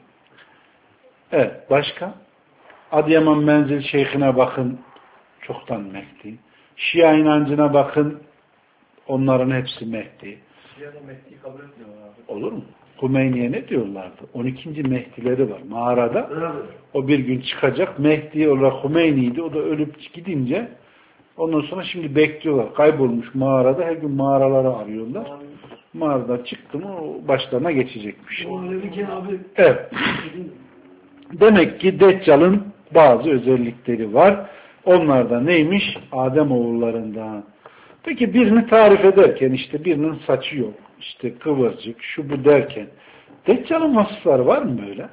S1: Evet. Başka? Adıyaman Menzil Şeyhine bakın. Çoktan Mehdi. Şia inancına bakın. Onların hepsi Mehdi.
S3: Şia'da Mehdi'yi kabul etmiyorlar abi.
S1: Olur mu? Hümeyni'ye ne diyorlardı? on ikinci Mehdileri var mağarada. Evet. O bir gün çıkacak. Mehdi olarak Hümeyni'ydi. O da ölüp gidince ondan sonra şimdi bekliyorlar. Kaybolmuş mağarada. Her gün mağaraları arıyorlar. Abi. Mağaradan çıktı mı o başlarına geçecekmiş.
S3: O öyle bir abi.
S1: Evet. Demek ki Deccal'ın bazı özellikleri var. Onlar da neymiş? Adem oğullarından. Peki birini tarif ederken işte birinin saçı yok. İşte kıvırcık, şu bu derken Deccal'ın vasıfları var mı böyle?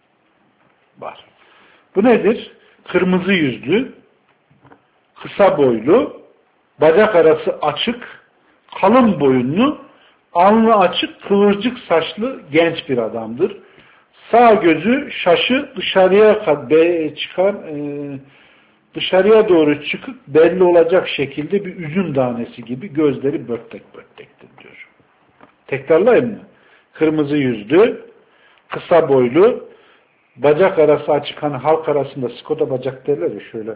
S1: Var. Bu nedir? Kırmızı yüzlü, kısa boylu, bacak arası açık, kalın boyunlu, alnı açık, kıvırcık saçlı genç bir adamdır. Sağ gözü şaşı dışarıya çıkan e, dışarıya doğru çıkıp belli olacak şekilde bir üzüm tanesi gibi gözleri börtek börtektir diyor. Tekrarlayayım mı? Kırmızı yüzlü, kısa boylu, bacak arası açık, hani halk arasında Skoda bacak derler ya şöyle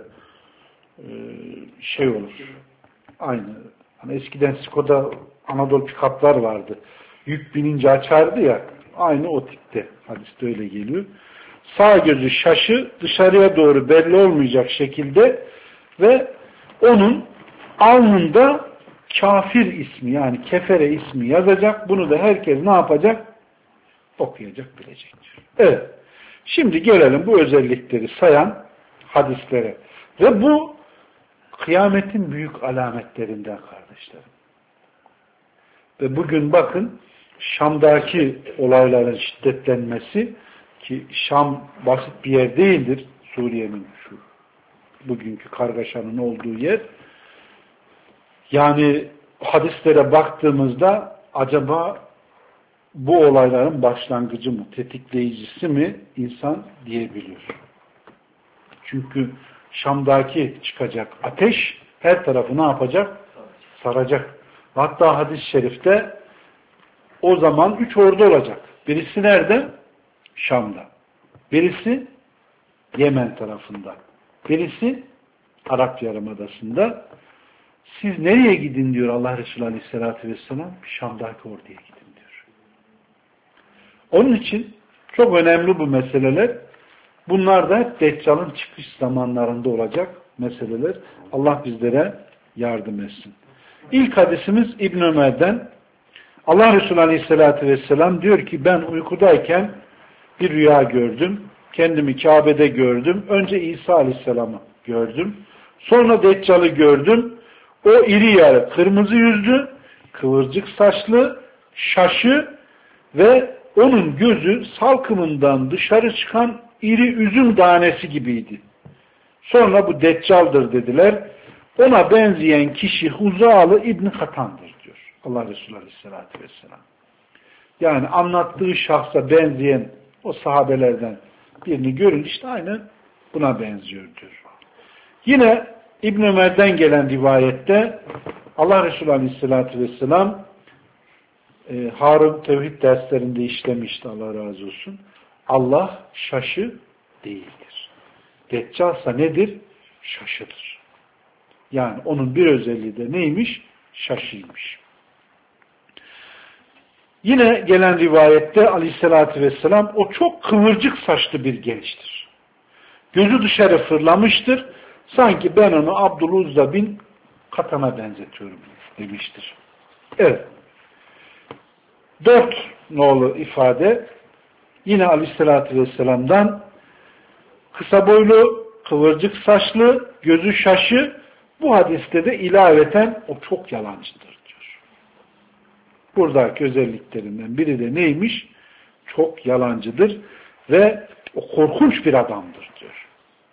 S1: şey olur. Aynı. Hani eskiden Skoda Anadolu pikaplar vardı. Yük binince açardı ya. Aynı o tipte. Hadiste öyle geliyor. Sağ gözü şaşı dışarıya doğru belli olmayacak şekilde ve onun alnında kafir ismi yani kefere ismi yazacak. Bunu da herkes ne yapacak? Okuyacak, bilecektir. Evet. Şimdi gelelim bu özellikleri sayan hadislere. Ve bu kıyametin büyük alametlerinden kardeşlerim. Ve bugün bakın Şam'daki olayların şiddetlenmesi ki Şam basit bir yer değildir. Suriye'nin şu bugünkü kargaşanın olduğu yer. Yani hadislere baktığımızda acaba bu olayların başlangıcı mı, tetikleyicisi mi insan diyebiliyor. Çünkü Şam'daki çıkacak ateş her tarafı ne yapacak? Saracak. Hatta hadis-i şerifte o zaman üç ordu olacak. Birisi nerede? Şam'da. Birisi Yemen tarafında. Birisi Arap Yarımadası'nda. Siz nereye gidin diyor Allah Resulü Aleyhisselatü Vesselam? Şam'daki orduya gidin diyor. Onun için çok önemli bu meseleler. Bunlar da hep Deccal'ın çıkış zamanlarında olacak meseleler. Allah bizlere yardım etsin. İlk hadisimiz İbn Ömer'den. Allah Resulü Aleyhisselatü Vesselam diyor ki ben uykudayken bir rüya gördüm. Kendimi Kabe'de gördüm. Önce İsa Aleyhisselam'ı gördüm. Sonra Deccal'ı gördüm. O iri yarı kırmızı yüzlü, kıvırcık saçlı, şaşı ve onun gözü salkımından dışarı çıkan iri üzüm tanesi gibiydi. Sonra bu Deccal'dır dediler. Ona benzeyen kişi Huzalı İbni Katan'dır diyor Allah Resulü Aleyhisselatü Vesselam. Yani anlattığı şahsa benzeyen o sahabelerden birini görün işte aynen buna benziyor diyor. Yine İbn Ömer'den gelen rivayette Allah Resulü Aleyhisselatü Vesselam e, Harun Tevhid derslerinde işlemişti, Allah razı olsun. Allah şaşı değildir. Deccalsa nedir? Şaşıdır. Yani onun bir özelliği de neymiş? Şaşıymış. Yine gelen rivayette Aleyhisselatü Vesselam o çok kıvırcık saçlı bir gençtir. Gözü dışarı fırlamıştır. Sanki ben onu Abdüluzza bin Katan'a benzetiyorum demiştir. Evet. Dört nolu ifade yine Aleyhisselatü Vesselam'dan kısa boylu, kıvırcık saçlı, gözü şaşı, bu hadiste de ilaveten o çok yalancıdır diyor. Buradaki özelliklerinden biri de neymiş? Çok yalancıdır ve o korkunç bir adamdır diyor.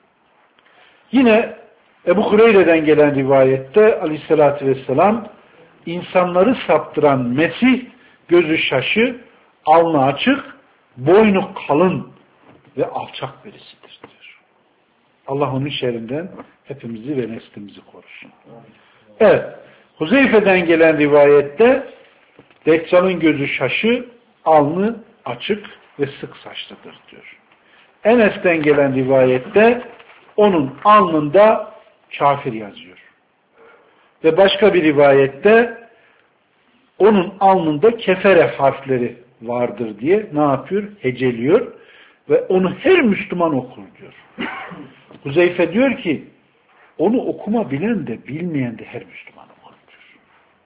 S1: Yine Ebu Hureyre'den gelen rivayette Aleyhisselatü Vesselam insanları saptıran Mesih gözü şaşı, alnı açık, boynu kalın ve alçak birisidir diyor. Allah onun şerrinden hepimizi ve neslimizi korusun. Evet. Huzeyfe'den gelen rivayette Deccal'ın gözü şaşı, alnı açık ve sık saçlıdır diyor. Enes'ten gelen rivayette onun alnında kafir yazıyor. Ve başka bir rivayette onun alnında kefere harfleri vardır diye ne yapıyor? Heceliyor ve onu her Müslüman okur diyor. Huzeyfe diyor ki onu okuma bilen de bilmeyen de her Müslüman okur diyor.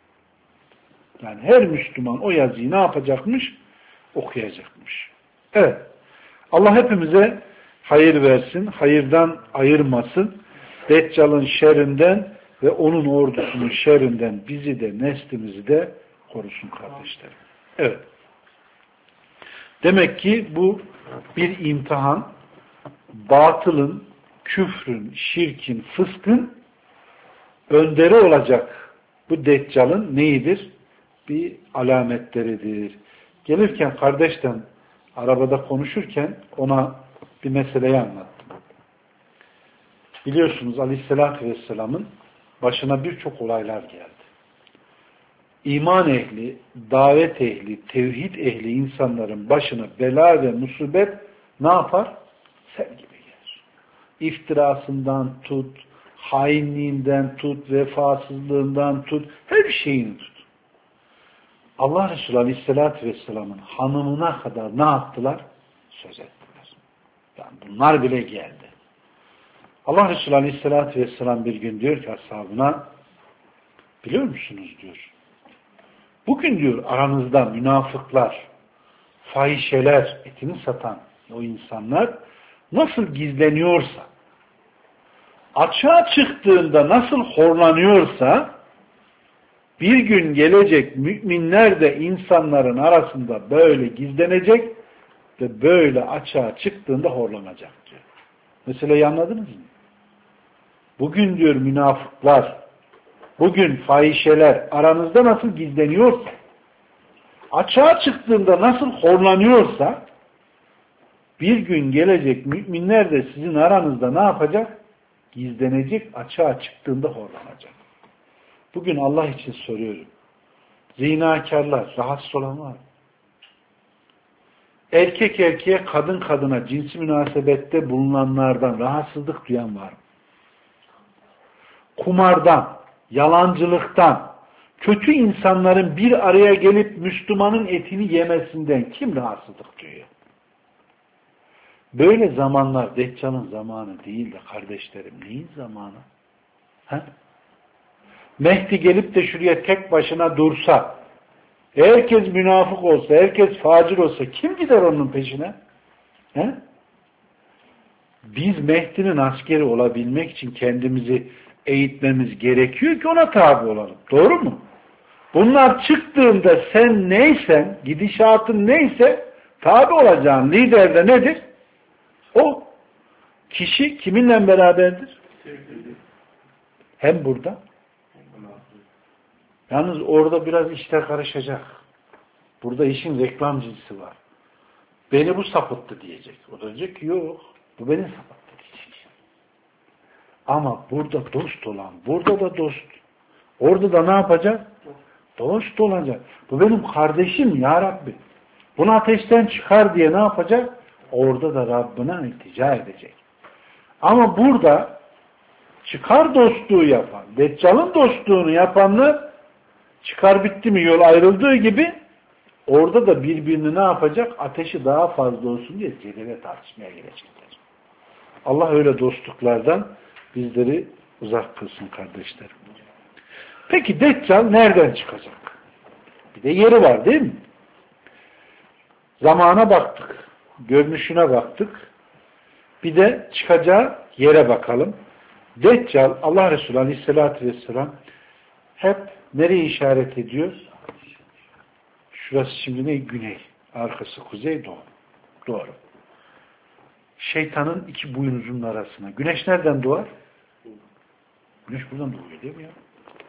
S1: Yani her Müslüman o yazıyı ne yapacakmış? Okuyacakmış. Evet. Allah hepimize hayır versin, hayırdan ayırmasın, Deccal'ın şerrinden ve onun ordusunun şerrinden bizi de neslimizi de korusun kardeşlerim. Evet. Demek ki bu bir imtihan, batılın, küfrün, şirkin, fıskın önderi olacak bu Deccal'ın neyidir? Bir alametleridir. Gelirken kardeşten arabada konuşurken ona bir meseleyi anlattım. Biliyorsunuz Aleyhisselatü Vesselam'ın başına birçok olaylar geldi. İman ehli, davet ehli, tevhid ehli insanların başına bela ve musibet ne yapar? Sel gibi gelir. İftirasından tut, hainliğinden tut, vefasızlığından tut, her şeyini tut. Allah Resulü Aleyhisselatü Vesselam'ın hanımına kadar ne yaptılar? Söz ettiler. Yani bunlar bile geldi. Allah Resulü Aleyhisselatü Vesselam bir gün diyor ki ashabına, biliyor musunuz diyor, bugün diyor aranızda münafıklar, fahişeler, etini satan o insanlar nasıl gizleniyorsa, açığa çıktığında nasıl horlanıyorsa, bir gün gelecek müminler de insanların arasında böyle gizlenecek ve böyle açığa çıktığında horlanacak diyor. Meseleyi anladınız mı? Bugün diyor münafıklar, bugün fahişeler aranızda nasıl gizleniyorsa, açığa çıktığında nasıl horlanıyorsa, bir gün gelecek müminler de sizin aranızda ne yapacak? Gizlenecek, açığa çıktığında horlanacak. Bugün Allah için soruyorum. Zinakarlar, rahatsız olan var mı? Erkek erkeğe, kadın kadına cinsi münasebette bulunanlardan rahatsızlık duyan var mı? Kumardan, yalancılıktan, kötü insanların bir araya gelip Müslümanın etini yemesinden kim rahatsızlık duyuyor? Böyle zamanlar Deccal'ın zamanı değil de kardeşlerim, neyin zamanı? He? Mehdi gelip de şuraya tek başına dursa, herkes münafık olsa, herkes facir olsa kim gider onun peşine? He? Biz Mehdi'nin askeri olabilmek için kendimizi eğitmemiz gerekiyor ki ona tabi olalım. Doğru mu? Bunlar çıktığında sen neysen, gidişatın neyse tabi olacağın lider de nedir? O. Kişi kiminle beraberdir? Hem burada. Yalnız orada biraz işler karışacak. Burada işin reklam cinsi var. Beni bu sapıttı diyecek. O da diyecek ki yok. Bu beni sapıttı diyecek. Ama burada dost olan, burada da dost. Orada da ne yapacak? Dost olacak. Bu benim kardeşim ya Rabbi. Bunu ateşten çıkar diye ne yapacak? Orada da Rabbine iltica edecek. Ama burada çıkar dostluğu yapan, Deccal'ın dostluğunu yapanlar çıkar bitti mi yol ayrıldığı gibi orada da birbirini ne yapacak? Ateşi daha fazla olsun diye cedele tartışmaya gelecekler. Allah öyle dostluklardan bizleri uzak kılsın kardeşlerim. Peki Deccal nereden çıkacak? Bir de yeri var değil mi? Zamana baktık. Görünüşüne baktık. Bir de çıkacağı yere bakalım. Deccal Allah Resulü Aleyhisselatü Vesselam hep nereye işaret ediyor? Şurası şimdi ne? Güney. Arkası kuzey, doğu. Doğru. Şeytanın iki boynuzunun arasına. Güneş nereden doğar? Güneş buradan doğuyor değil mi ya?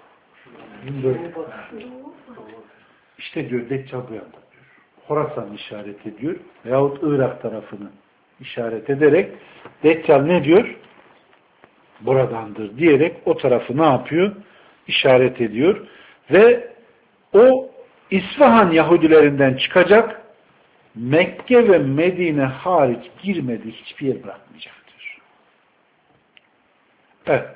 S1: İşte diyor Deccal bu yanda diyor. Horasan işaret ediyor. Veyahut Irak tarafını işaret ederek Deccal ne diyor? Buradandır diyerek o tarafı ne yapıyor? İşaret ediyor. Ve o İsfahan Yahudilerinden çıkacak, Mekke ve Medine hariç girmediği hiçbir yer bırakmayacaktır. Evet.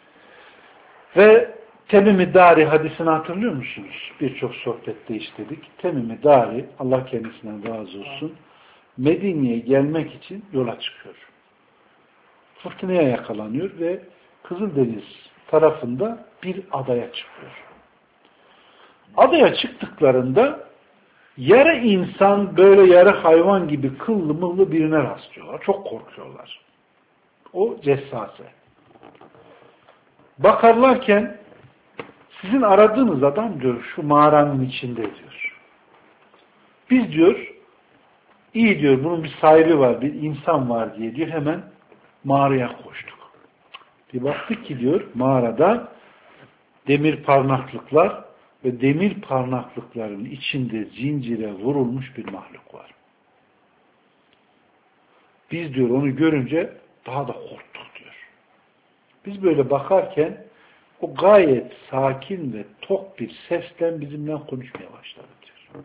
S1: Ve Temim-i Dari hadisini hatırlıyor musunuz? Birçok sohbette işledik. Temim-i Dari, Allah kendisinden razı olsun, Medine'ye gelmek için yola çıkıyor. Fırtınaya yakalanıyor ve Kızıldeniz tarafında bir adaya çıkıyor. Adaya çıktıklarında yarı insan böyle yarı hayvan gibi kıllı mıllı birine rastlıyorlar. Çok korkuyorlar. O cessase. Bakarlarken sizin aradığınız adam diyor şu mağaranın içinde diyor. Biz diyor iyi diyor bunun bir sahibi var, bir insan var diye diyor hemen mağaraya koştuk. Bir baktık ki diyor mağarada demir parmaklıklar ve demir parmaklıkların içinde zincire vurulmuş bir mahluk var. Biz diyor onu görünce daha da korktuk diyor. Biz böyle bakarken o gayet sakin ve tok bir sesle bizimle konuşmaya başladı diyor.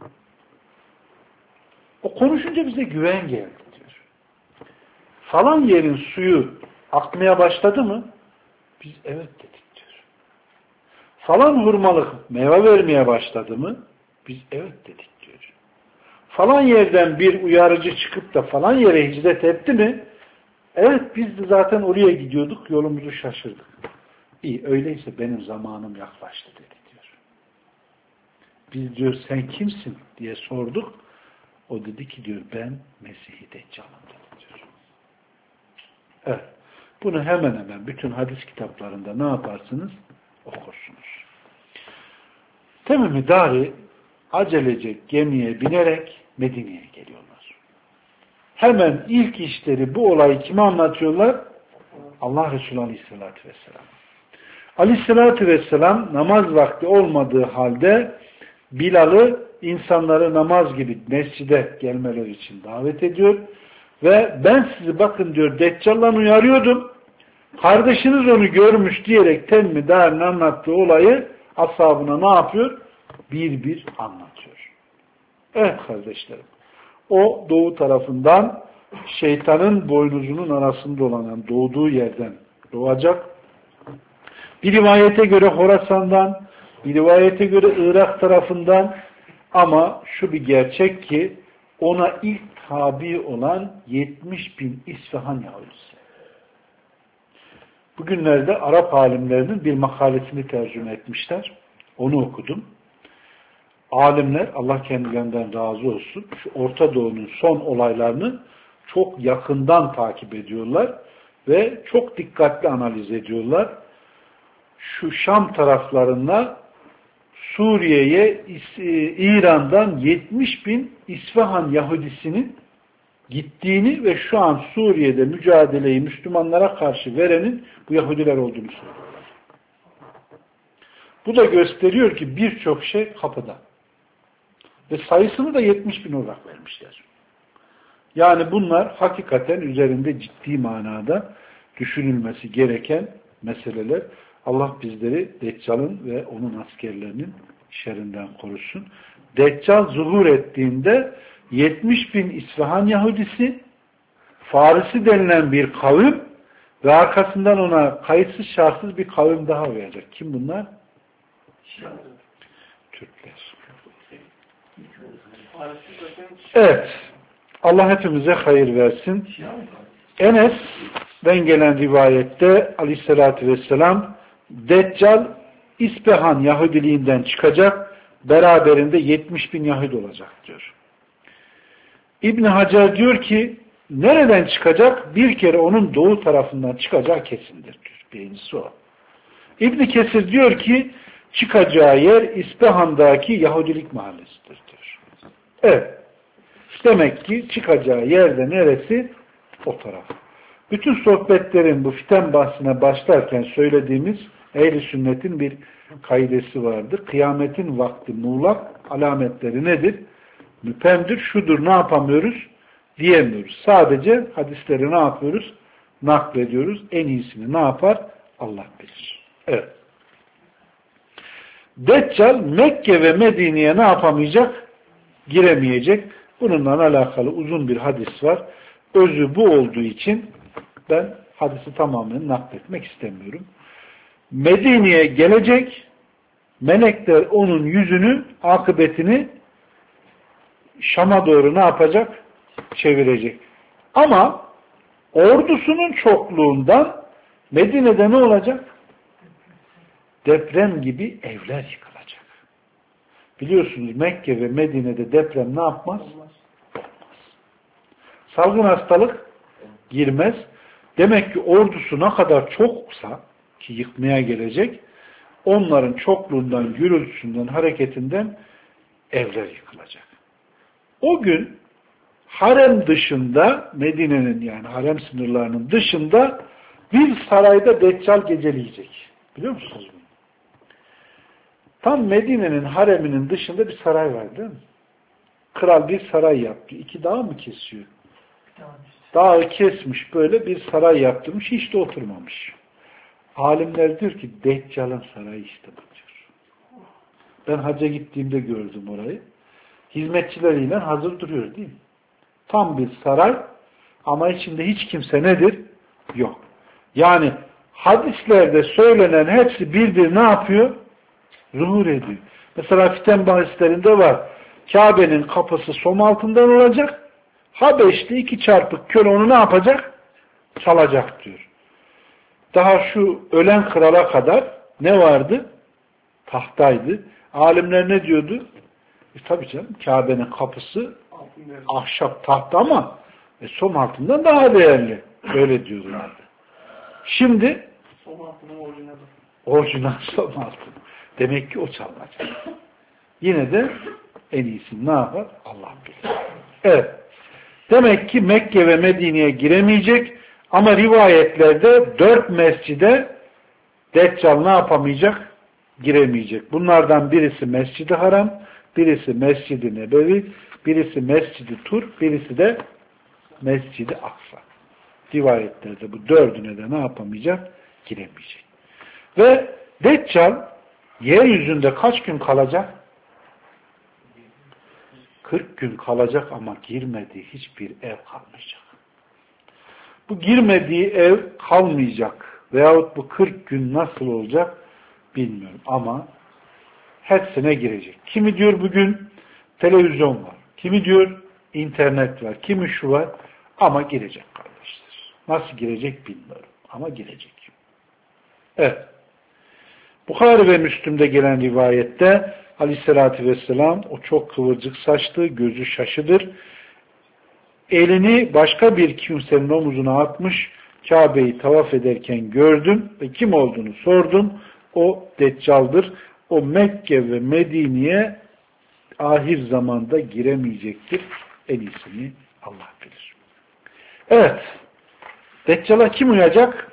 S1: O konuşunca bize güven geldi diyor. Falan yerin suyu akmaya başladı mı? Biz evet dedik diyor. Falan hurmalık meyve vermeye başladı mı? Biz evet dedik diyor. Falan yerden bir uyarıcı çıkıp da falan yere hicret etti mi? Evet biz de zaten oraya gidiyorduk, yolumuzu şaşırdık. İyi öyleyse benim zamanım yaklaştı dedi diyor. Biz diyor sen kimsin diye sorduk. O dedi ki diyor ben Mesih-i Deccal'ım dedi diyor. Evet. Bunu hemen hemen bütün hadis kitaplarında ne yaparsınız? Okursunuz. Temim-i Dari acelece gemiye binerek Medine'ye geliyorlar. Hemen ilk işleri bu olayı kime anlatıyorlar? Allah Resulü Aleyhisselatü Vesselam. Aleyhisselatü Vesselam namaz vakti olmadığı halde Bilal'ı insanları namaz gibi mescide gelmeleri için davet ediyor ve ben sizi bakın diyor Deccal'dan uyarıyordum. Kardeşiniz onu görmüş diyerek Temmi Dari'nin anlattığı olayı ashabına ne yapıyor? Bir bir anlatıyor. Evet kardeşlerim. O doğu tarafından şeytanın boynuzunun arasında olan doğduğu yerden doğacak. Bir rivayete göre Horasan'dan, bir rivayete göre Irak tarafından ama şu bir gerçek ki ona ilk tabi olan yetmiş bin İsfahan Yahudisi. Bugünlerde Arap alimlerinin bir makalesini tercüme etmişler. Onu okudum. Alimler, Allah kendilerinden razı olsun, şu Orta Doğu'nun son olaylarını çok yakından takip ediyorlar ve çok dikkatli analiz ediyorlar. şu Şam taraflarına Suriye'ye İran'dan yetmiş bin İsfahan Yahudisinin gittiğini ve şu an Suriye'de mücadeleyi Müslümanlara karşı verenin bu Yahudiler olduğunu söylüyorlar. Bu da gösteriyor ki birçok şey kapıda. Ve sayısını da yetmiş bin olarak vermişler. Yani bunlar hakikaten üzerinde ciddi manada düşünülmesi gereken meseleler. Allah bizleri Deccal'ın ve onun askerlerinin şerrinden korusun. Deccal zuhur ettiğinde yetmiş bin İsfahan Yahudisi, Farisi denilen bir kavim ve arkasından ona kayıtsız şartsız bir kavim daha uyacak. Kim bunlar? Türkler. Evet. Allah hepimize hayır versin. Enes'den gelen rivayette Aleyhisselatü Vesselam Deccal İspahan Yahudiliğinden çıkacak, beraberinde yetmiş bin Yahudi olacak diyor. İbn Hacer diyor ki nereden çıkacak? Bir kere onun doğu tarafından çıkacağı kesindir diyor. Birincisi o. İbn Kesir diyor ki çıkacağı yer İspahan'daki Yahudilik mahallesidir diyor. Evet. Demek ki çıkacağı yerde neresi? O taraf. Bütün sohbetlerin bu fiten bahsine başlarken söylediğimiz ehl-i sünnetin bir kaidesi vardır. Kıyametin vakti muğlak alametleri nedir? Müpemdir. Şudur, ne yapamıyoruz? Diyemiyoruz. Sadece hadisleri ne yapıyoruz? Naklediyoruz. En iyisini ne yapar? Allah bilir. Evet. Deccal Mekke ve Medine'ye ne yapamayacak? Giremeyecek. Bununla alakalı uzun bir hadis var. Özü bu olduğu için ben hadisi tamamen nakletmek istemiyorum. Medine'ye gelecek, melekler onun yüzünü, akıbetini Şam'a doğru ne yapacak? Çevirecek. Ama ordusunun çokluğundan Medine'de ne olacak? Deprem gibi evler yıkılacak. Biliyorsunuz Mekke ve Medine'de deprem ne yapmaz? Olmaz. Salgın hastalık girmez. Demek ki ordusu ne kadar çoksa ki yıkmaya gelecek, onların çokluğundan, gürültüsünden, hareketinden evler yıkılacak. O gün harem dışında, Medine'nin yani harem sınırlarının dışında bir sarayda Deccal geceleyecek. Biliyor musunuz bunu? Tam Medine'nin hareminin dışında bir saray var değil mi? Kral bir saray yaptı. İki dağ mı kesiyor? Dağı kesmiş, böyle bir saray yaptırmış, hiç de oturmamış. Alimler diyor ki Deccal'ın sarayı işte bu diyor. Ben hacca gittiğimde gördüm orayı. Hizmetçileriyle hazır duruyor değil mi? Tam bir saray ama içinde hiç kimse nedir? Yok. Yani hadislerde söylenen hepsi bir bir ne yapıyor? Zuhur ediyor. Mesela fiten bahislerinde var. Kabe'nin kapısı som altından olacak. Habeşli iki çarpık köle onu ne yapacak? Çalacak diyor. Daha şu ölen krala kadar ne vardı? Tahtaydı. Alimler ne diyordu? E tabii canım Kabe'nin kapısı ahşap tahta ama e, som altından daha değerli. Öyle diyorlardı. Şimdi
S2: som altının orijinali.
S1: Orijinal som altın. Demek ki o çalınacak. Yine de en iyisi ne yapar? Allah bilir. Evet. Demek ki Mekke ve Medine'ye giremeyecek ama rivayetlerde dört mescide Deccal ne yapamayacak? Giremeyecek. Bunlardan birisi Mescid-i Haram, birisi Mescid-i Nebevi, birisi Mescid-i Tur, birisi de Mescid-i Aksa. Rivayetlerde bu dördüne de ne yapamayacak? Giremeyecek. Ve Deccal yeryüzünde kaç gün kalacak? kırk gün kalacak ama girmediği hiçbir ev kalmayacak. Bu girmediği ev kalmayacak veyahut bu kırk gün nasıl olacak bilmiyorum ama hepsine girecek. Kimi diyor bugün televizyon var, kimi diyor internet var, kimi şu var ama girecek kardeşler. Nasıl girecek bilmiyorum ama girecek. Evet. Bukhari ve Müslim'de gelen rivayette Aleyhisselatü Vesselam o çok kıvırcık saçlı, gözü şaşıdır. Elini başka bir kimsenin omuzuna atmış, Kabe'yi tavaf ederken gördüm ve kim olduğunu sordum. o Deccal'dır. O Mekke ve Medine'ye ahir zamanda giremeyecektir. En iyisini Allah bilir. Evet. Deccal'a kim uyacak?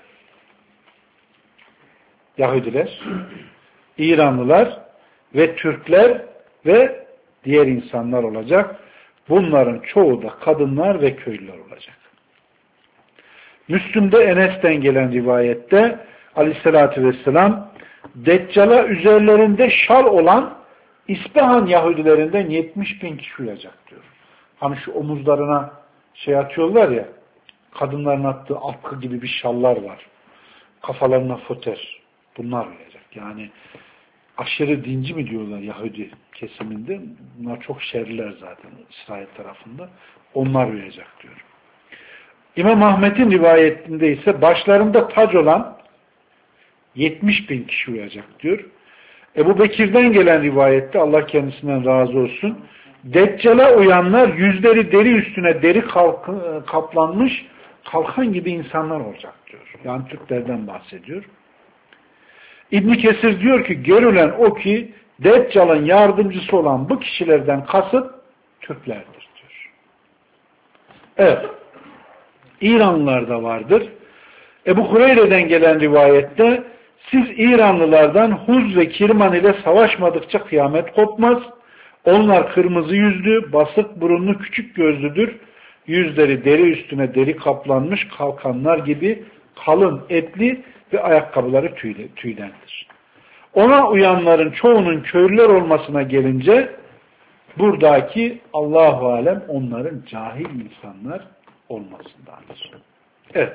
S1: Yahudiler, İranlılar ve Türkler ve diğer insanlar olacak. Bunların çoğu da kadınlar ve köylüler olacak. Müslüm'de Enes'ten gelen rivayette Aleyhisselatü Vesselam Deccal'a üzerlerinde şal olan İspahan Yahudilerinden yetmiş bin kişi uyacak diyor. Hani şu omuzlarına şey atıyorlar ya, kadınların attığı atkı gibi bir şallar var. Kafalarına foter. Bunlar uyacak. Yani aşırı dinci mi diyorlar Yahudi kesiminde? Bunlar çok şerliler zaten İsrail tarafında. Onlar uyacak diyor. İmam Ahmet'in rivayetinde ise başlarında tac olan yetmiş bin kişi uyacak diyor. Ebu Bekir'den gelen rivayette Allah kendisinden razı olsun. Deccal'a uyanlar yüzleri deri üstüne deri kalk- kaplanmış kalkan gibi insanlar olacak diyor. Yani Türklerden bahsediyor. İbn Kesir diyor ki görülen o ki Deccal'ın yardımcısı olan bu kişilerden kasıt Türklerdir diyor. Evet. İranlılar da vardır. Ebu Hureyre'den gelen rivayette siz İranlılardan Huz ve Kirman ile savaşmadıkça kıyamet kopmaz. Onlar kırmızı yüzlü, basık burunlu, küçük gözlüdür. Yüzleri deri üstüne deri kaplanmış kalkanlar gibi kalın etli ve ayakkabıları tüyle, tüylendir. Ona uyanların çoğunun köylüler olmasına gelince buradaki Allahu alem onların cahil insanlar olmasındandır. Evet.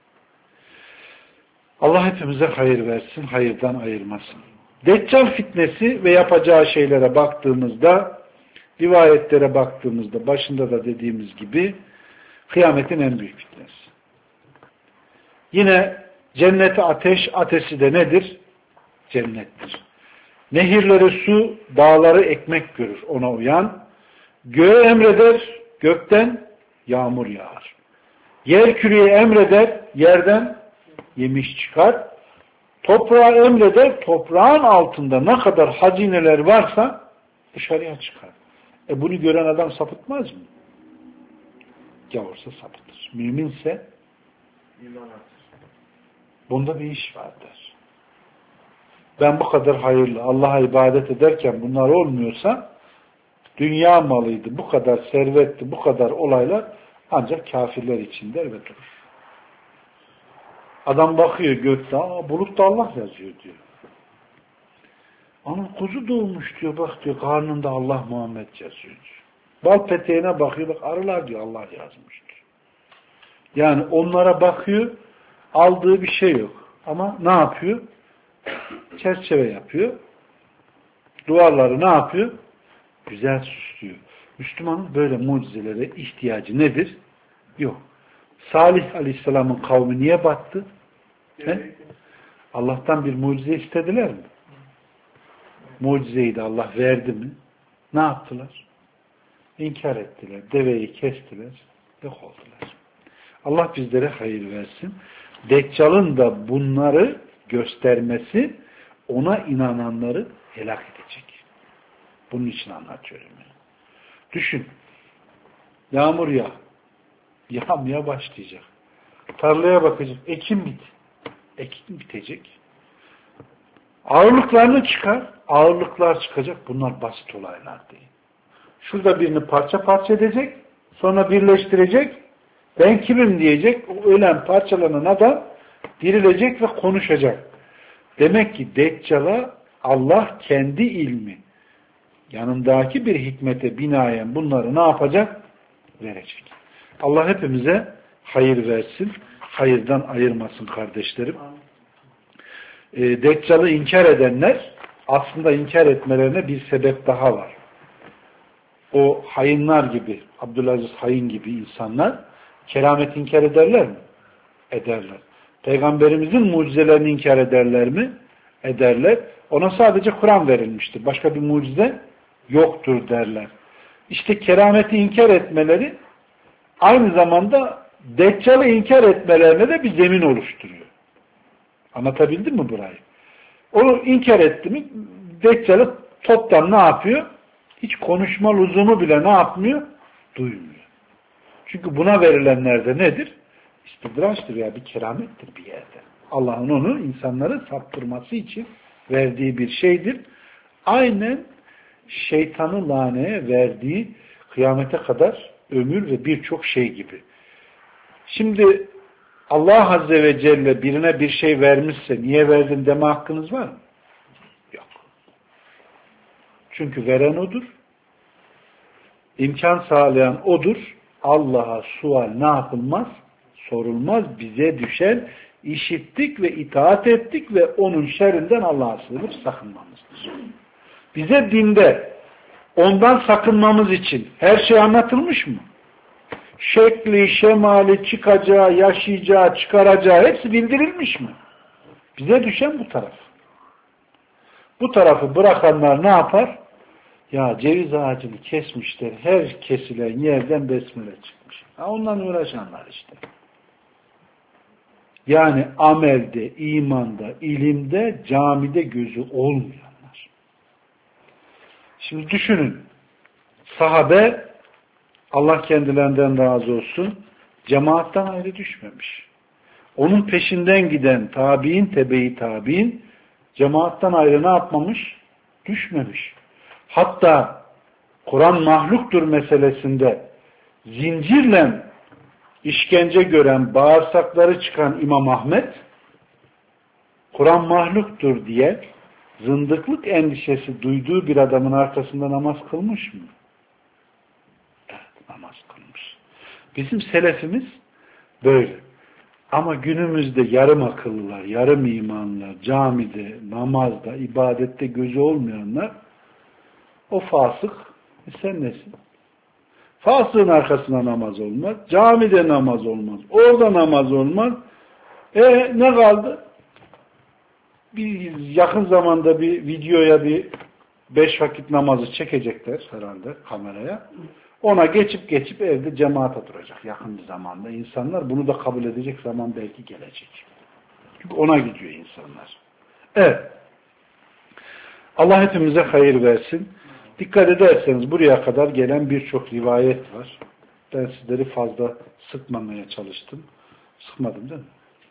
S1: Allah hepimize hayır versin, hayırdan ayırmasın. Deccal fitnesi ve yapacağı şeylere baktığımızda, rivayetlere baktığımızda, başında da dediğimiz gibi kıyametin en büyük fitnesi. Yine cenneti ateş, ateşi de nedir? Cennettir. Nehirleri su, dağları ekmek görür ona uyan. Göğe emreder, gökten yağmur yağar. Yer küreye emreder, yerden yemiş çıkar. Toprağa emreder, toprağın altında ne kadar hazineler varsa dışarıya çıkar. E bunu gören adam sapıtmaz mı? Gavursa sapıtır. Müminse bunda bir iş vardır. Ben bu kadar hayırlı, Allah'a ibadet ederken bunlar olmuyorsa dünya malıydı, bu kadar servetti, bu kadar olaylar ancak kafirler için der ve durur. Adam bakıyor gökte, aa bulutta Allah yazıyor diyor. Ama kuzu doğmuş diyor, bak diyor karnında Allah Muhammed yazıyor diyor. Bal peteğine bakıyor, bak arılar diyor Allah yazmış diyor. Yani onlara bakıyor, aldığı bir şey yok. Ama ne yapıyor? Çerçeve yapıyor. Duvarları ne yapıyor? Güzel süslüyor. Müslümanın böyle mucizelere ihtiyacı nedir? Yok. Salih Aleyhisselam'ın kavmi niye battı? He? Allah'tan bir mucize istediler mi? Mucizeyi de Allah verdi mi? Ne yaptılar? İnkar ettiler. Deveyi kestiler. Yok oldular. Allah bizlere hayır versin. Deccal'ın da bunları göstermesi ona inananları helak edecek. Bunun için anlatıyorum. Yani. Düşün. Yağmur yağ. Yağmaya başlayacak. Tarlaya bakacak. Ekim bit. Ekim bitecek. Ağırlıklarını çıkar. Ağırlıklar çıkacak. Bunlar basit olaylar değil. Şurada birini parça parça edecek. Sonra birleştirecek. Ben kimim diyecek. O ölen parçalanan adam dirilecek ve konuşacak. Demek ki Deccal'a Allah kendi ilmi yanındaki bir hikmete binaen bunları ne yapacak? Verecek. Allah hepimize hayır versin. Hayırdan ayırmasın kardeşlerim. E, Deccal'ı inkar edenler aslında inkar etmelerine bir sebep daha var. O hayınlar gibi, Abdülaziz Hayın gibi insanlar keramet inkar ederler mi? Ederler. Peygamberimizin mucizelerini inkar ederler mi? Ederler. Ona sadece Kur'an verilmiştir. Başka bir mucize yoktur derler. İşte kerameti inkar etmeleri aynı zamanda Deccal'ı inkar etmelerine de bir zemin oluşturuyor. Anlatabildim mi burayı? Onu inkar etti mi Deccal'ı toptan ne yapıyor? Hiç konuşma lüzumu bile ne yapmıyor? Duymuyor. Çünkü buna verilenler de nedir? İstidraçtır ya, bir keramettir bir yerde. Allah'ın onu insanları saptırması için verdiği bir şeydir. Aynen şeytanı laneye verdiği kıyamete kadar ömür ve birçok şey gibi. Şimdi Allah Azze ve Celle birine bir şey vermişse niye verdin deme hakkınız var mı? Yok. Çünkü veren odur. İmkan sağlayan odur. Allah'a sual ne yapılmaz? Sorulmaz. Bize düşen işittik ve itaat ettik ve onun şerrinden Allah'a sığınıp sakınmamızdır. Bize dinde ondan sakınmamız için her şey anlatılmış mı? Şekli, şemali, çıkacağı, yaşayacağı, çıkaracağı hepsi bildirilmiş mi? Bize düşen bu taraf. Bu tarafı bırakanlar ne yapar? Ya ceviz ağacını kesmişler, her kesilen yerden besmele çıkmış. Ha, ondan uğraşanlar işte. Yani amelde, imanda, ilimde, camide gözü olmayanlar. Şimdi düşünün, sahabe, Allah kendilerinden razı olsun, cemaattan ayrı düşmemiş. Onun peşinden giden tabi'in, tebe-i tabi'in, cemaattan ayrı ne yapmamış? Düşmemiş. Hatta Kur'an mahluktur meselesinde zincirle işkence gören, bağırsakları çıkan İmam Ahmet, Kur'an mahluktur diye zındıklık endişesi duyduğu bir adamın arkasında namaz kılmış mı? Evet, namaz kılmış. Bizim selefimiz böyle. Ama günümüzde yarım akıllılar, yarım imanlılar, camide, namazda, ibadette gözü olmayanlar, o fasık, e sen nesin? Fasığın arkasında namaz olmaz, camide namaz olmaz, orada namaz olmaz. E ne kaldı? Bir yakın zamanda bir videoya bir beş vakit namazı çekecekler herhalde kameraya. Ona geçip geçip evde cemaate duracak yakın bir zamanda. İnsanlar bunu da kabul edecek zaman belki gelecek. Çünkü ona gidiyor insanlar. Evet. Allah hepimize hayır versin. Dikkat ederseniz buraya kadar gelen birçok rivayet var. Ben sizleri fazla sıkmamaya çalıştım. Sıkmadım değil mi?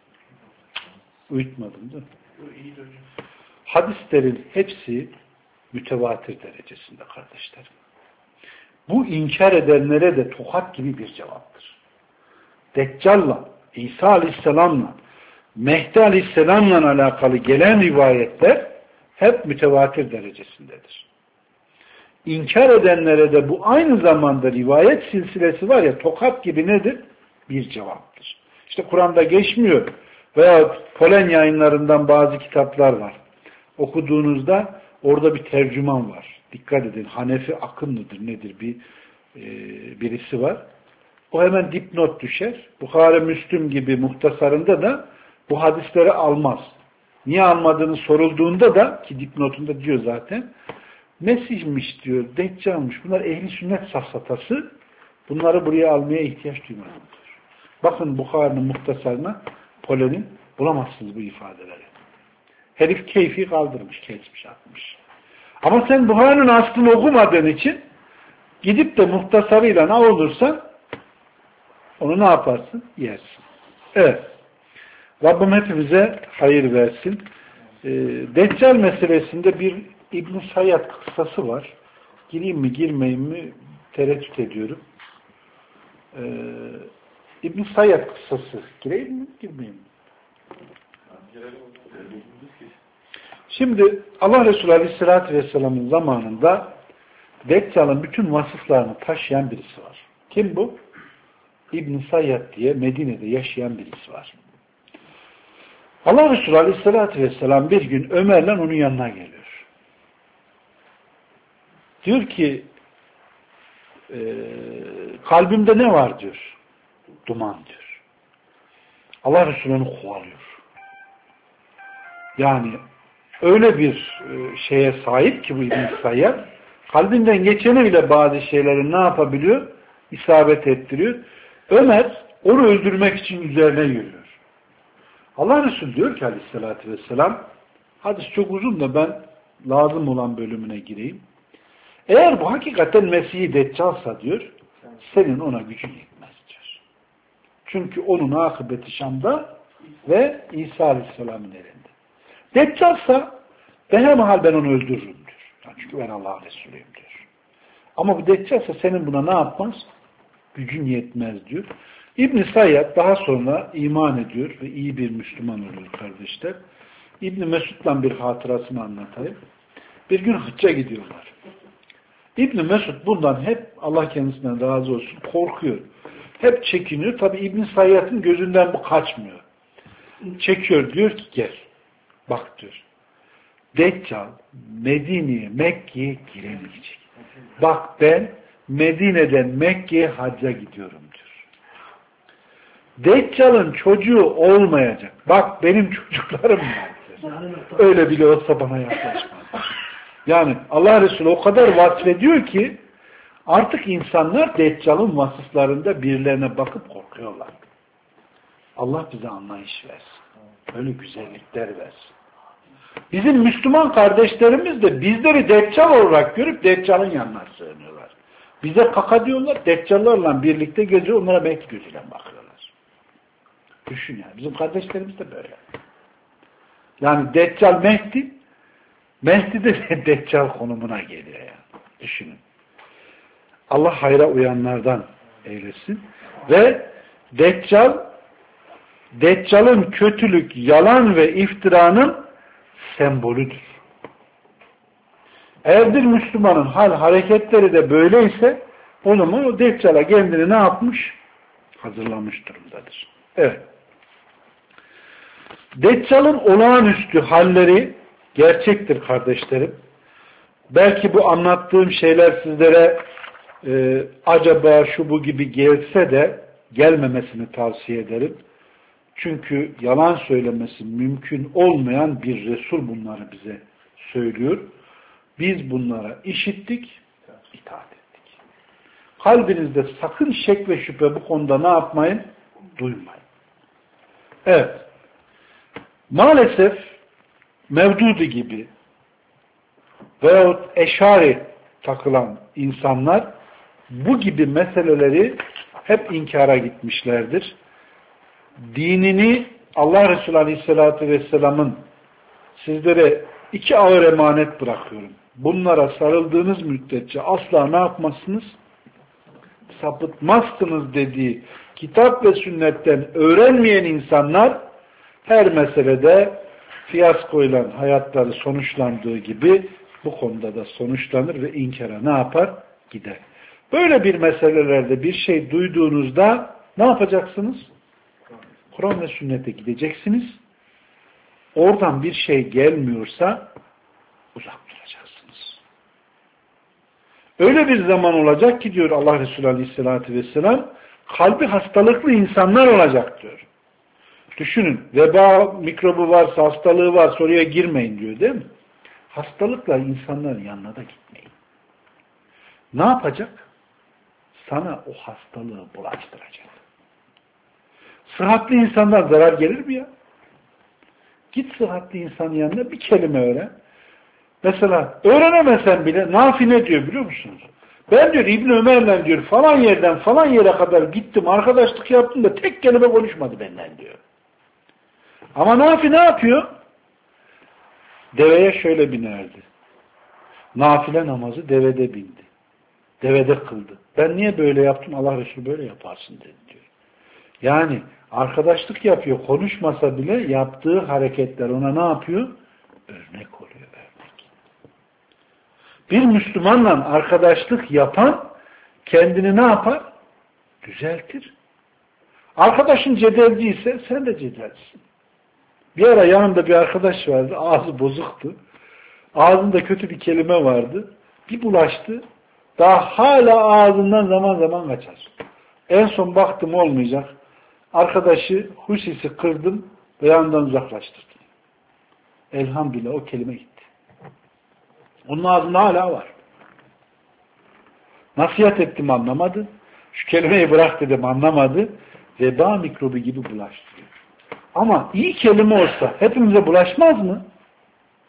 S1: Uyutmadım değil mi? Hadislerin hepsi mütevatir derecesinde kardeşlerim. Bu inkar edenlere de tokat gibi bir cevaptır. Deccal'la, İsa Aleyhisselam'la, Mehdi Aleyhisselam'la alakalı gelen rivayetler hep mütevatir derecesindedir. İnkar edenlere de bu aynı zamanda rivayet silsilesi var ya, tokat gibi nedir? Bir cevaptır. İşte Kur'an'da geçmiyor veya Polen yayınlarından bazı kitaplar var. Okuduğunuzda orada bir tercüman var. Dikkat edin, Hanefi akımlıdır nedir bir e, birisi var. O hemen dipnot düşer. Bukhari, Müslüm gibi muhtasarında da bu hadisleri almaz. Niye almadığını sorulduğunda da, ki dipnotunda diyor zaten, Mesih'miş diyor, Deccal'mış, bunlar ehli sünnet safsatası, bunları buraya almaya ihtiyaç duymalıdır. Bakın Bukhari'nin muhtasarına, Polen'in, bulamazsınız bu ifadeleri. Herif keyfi kaldırmış, kesmiş, atmış. Ama sen Bukhari'nin aslını okumadığın için gidip de muhtasarıyla ne olursan onu ne yaparsın? Yersin. Evet. Rabbim hepimize hayır versin. Ee, Deccal meselesinde bir İbn-i Sayyad kıssası var. Gireyim mi girmeyeyim mi tereddüt ediyorum. Ee, İbn-i Sayyad kıssası. Gireyim mi girmeyeyim mi? Şimdi Allah Resulü Aleyhisselatü Vesselam'ın zamanında Deccal'ın bütün vasıflarını taşıyan birisi var. Kim bu? İbn-i Sayyad diye Medine'de yaşayan birisi var. Allah Resulü Aleyhisselatü Vesselam bir gün Ömer'le onun yanına geliyor. Diyor ki e, kalbimde ne var diyor. Duman diyor. Allah Resulü onu kovalıyor. Yani öyle bir şeye sahip ki bu İbn-i Sayyad, kalbinden geçeni bile bazı şeyleri ne yapabiliyor? İsabet ettiriyor. Ömer onu öldürmek için üzerine yürüyor. Allah Resulü diyor ki Aleyhisselatü Vesselam, Hadis çok uzun da ben lazım olan bölümüne gireyim. Eğer bu hakikaten Mesih-i Deccal'sa diyor, senin ona gücün yetmez diyor. Çünkü onun akıbeti Şam'da ve İsa Aleyhisselam'ın elinde. Deccal'sa behemhal ben onu öldürürüm diyor. Yani çünkü ben Allah'ın Resulüyüm diyor. Ama bu Deccal'sa senin buna ne yapmaz? Gücün yetmez diyor. İbn-i Sayyad daha sonra iman ediyor ve iyi bir Müslüman oluyor kardeşler. İbn-i Mesud'dan bir hatırasını anlatayım. Bir gün hacca gidiyorlar. İbn-i Mesud bundan hep Allah kendisinden razı olsun korkuyor. Hep çekiniyor. Tabi İbn-i Sayyad'ın gözünden bu kaçmıyor. Çekiyor diyor ki gel. Bak diyor. Deccal Medine'ye, Mekke'ye giremeyecek. Bak ben Medine'den Mekke'ye hacca gidiyorum diyor. Deccal'ın çocuğu olmayacak. Bak benim çocuklarım var diyor. Öyle bile olsa bana yaklaşmaz. Yani Allah Resulü o kadar vasfediyor ki artık insanlar Deccal'ın vasıflarında birilerine bakıp korkuyorlar. Allah bize anlayış versin. Öyle güzellikler versin. Bizim Müslüman kardeşlerimiz de bizleri Deccal olarak görüp Deccal'ın yanına sığınıyorlar. Bize kaka diyorlar, Deccal'larla birlikte geziyor, onlara belki gözüyle bakıyorlar. Düşün yani. Bizim kardeşlerimiz de böyle. Yani Deccal Mehdi, Mehdi de Deccal konumuna geliyor yani. Düşünün. Allah hayra uyanlardan eylesin. Ve Deccal, Deccal'ın kötülük, yalan ve iftiranın sembolüdür. Eğer bir Müslümanın hal hareketleri de böyleyse o zaman o Deccal'a kendini ne yapmış? Hazırlamış durumdadır. Evet. Deccal'ın olağanüstü halleri gerçektir kardeşlerim. Belki bu anlattığım şeyler sizlere e, acaba şu bu gibi gelse de gelmemesini tavsiye ederim. Çünkü yalan söylemesi mümkün olmayan bir Resul bunları bize söylüyor. Biz bunlara işittik, itaat ettik. Kalbinizde sakın şek ve şüphe bu konuda ne yapmayın? Duymayın. Evet. Maalesef Mevdudi gibi veyahut Eşari takılan insanlar bu gibi meseleleri hep inkara gitmişlerdir. Dinini Allah Resulü Aleyhisselatü Vesselam'ın sizlere iki ağır emanet bırakıyorum. Bunlara sarıldığınız müddetçe asla ne yapmazsınız? Sapıtmazsınız dediği kitap ve sünnetten öğrenmeyen insanlar her meselede fiyaskoyla hayatları sonuçlandığı gibi bu konuda da sonuçlanır ve inkara ne yapar? Gider. Böyle bir meselelerde bir şey duyduğunuzda ne yapacaksınız? Kur'an ve sünnete gideceksiniz. Oradan bir şey gelmiyorsa uzak duracaksınız. Öyle bir zaman olacak ki diyor Allah Resulü Aleyhisselatü Vesselam, kalbi hastalıklı insanlar olacak diyor. Düşünün, veba mikrobu varsa, hastalığı varsa oraya girmeyin diyor değil mi? Hastalıkla insanların yanına da gitmeyin. Ne yapacak? Sana o hastalığı bulaştıracak. Sıhhatli insanlar zarar gelir mi ya? Git sıhhatli insanın yanına bir kelime öğren. Mesela öğrenemesen bile Nafi ne diyor biliyor musunuz? Ben diyor İbn Ömer'le diyor falan yerden falan yere kadar gittim, arkadaşlık yaptım da tek kelime konuşmadı benden diyor. Ama Nafi ne yapıyor? Deveye şöyle binerdi. Nafile namazı devede bindi. Devede kıldı. Ben niye böyle yaptım? Allah Resulü böyle yaparsın dedi diyor. Yani arkadaşlık yapıyor. Konuşmasa bile yaptığı hareketler ona ne yapıyor? Örnek oluyor. Örnek. Bir Müslümanla arkadaşlık yapan kendini ne yapar? Düzeltir. Arkadaşın cedelci ise sen de cedelcisin. Bir ara yanımda bir arkadaş vardı. Ağzı bozuktu. Ağzında kötü bir kelime vardı. Bir bulaştı. Daha hala ağzından zaman zaman kaçar. En son baktım olmayacak. Arkadaşı husisi kırdım ve yanından uzaklaştırdım. Elhamdülillah o kelime gitti. Onun ağzında hala var. Nasihat ettim anlamadı. Şu kelimeyi bırak dedim anlamadı. Veba mikrobu gibi bulaştı. Ama iyi kelime olsa hepimize bulaşmaz mı?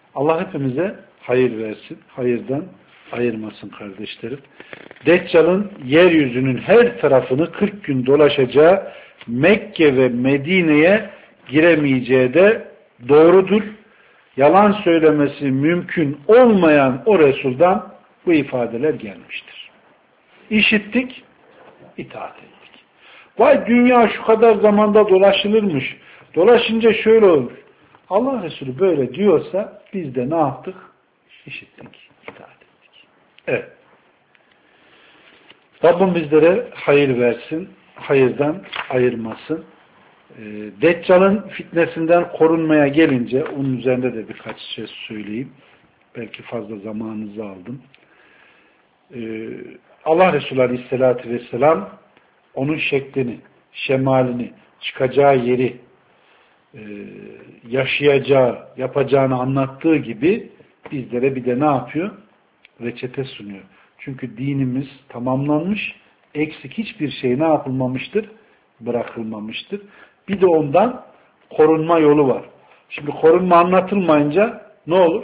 S1: Allah hepimize hayır versin. Hayırdan ayırmasın kardeşlerim. Deccal'ın yeryüzünün her tarafını kırk gün dolaşacağı, Mekke ve Medine'ye giremeyeceği de doğrudur. Yalan söylemesi mümkün olmayan o Resul'dan bu ifadeler gelmiştir. İşittik, itaat ettik. Vay dünya şu kadar zamanda dolaşılırmış. Dolaşınca şöyle olur. Allah Resulü böyle diyorsa biz de ne yaptık? İşittik, itaat ettik. Evet. Rabbim bizlere hayır versin, hayırdan ayırmasın. Ee, Deccal'ın fitnesinden korunmaya gelince onun üzerinde de birkaç şey söyleyeyim. Belki fazla zamanınızı aldım. Ee, Allah Resulü Aleyhisselatü Vesselam onun şeklini, şemalini, çıkacağı yeri, e, yaşayacağı, yapacağını anlattığı gibi bizlere bir de ne yapıyor? Reçete sunuyor. Çünkü dinimiz tamamlanmış, eksik hiçbir şey ne yapılmamıştır? Bırakılmamıştır. Bir de ondan korunma yolu var. Şimdi korunma anlatılmayınca ne olur?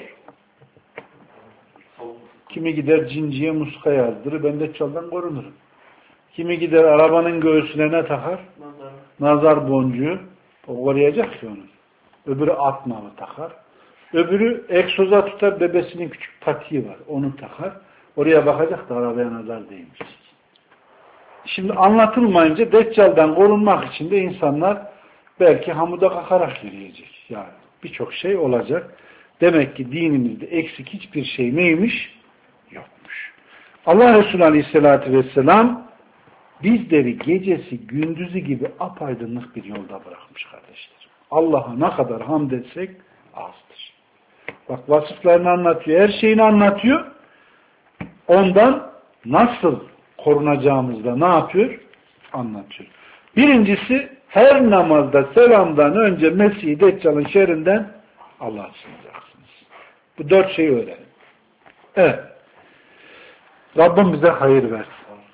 S1: Kimi gider cinciye muska yazdırır, ben de Deccal'dan korunurum. Kimi gider arabanın göğsüne ne takar? Nazar, Nazar boncuğu. O koruyacak ki onu. Öbürü at namı takar. Öbürü egzoza tutar, bebesinin küçük patiği var. Onu takar. Oraya bakacak da arabaya nazar değmiş. Şimdi anlatılmayınca Deccal'dan korunmak için de insanlar belki hamuda kakarak yürüyecek. Yani birçok şey olacak. Demek ki dinimizde eksik hiçbir şey neymiş? Yokmuş. Allah Resulü Aleyhisselatü Vesselam bizleri gecesi gündüzü gibi apaydınlık bir yolda bırakmış kardeşler. Allah'a ne kadar hamd etsek azdır. Bak vasıflarını anlatıyor, her şeyini anlatıyor. Ondan nasıl korunacağımızda ne yapıyor? Anlatıyor. Birincisi her namazda selamdan önce Mesih-i Deccal'ın şerrinden Allah'a sığınacaksınız. Bu dört şeyi öğrenin. Evet. Rabbim bize hayır versin.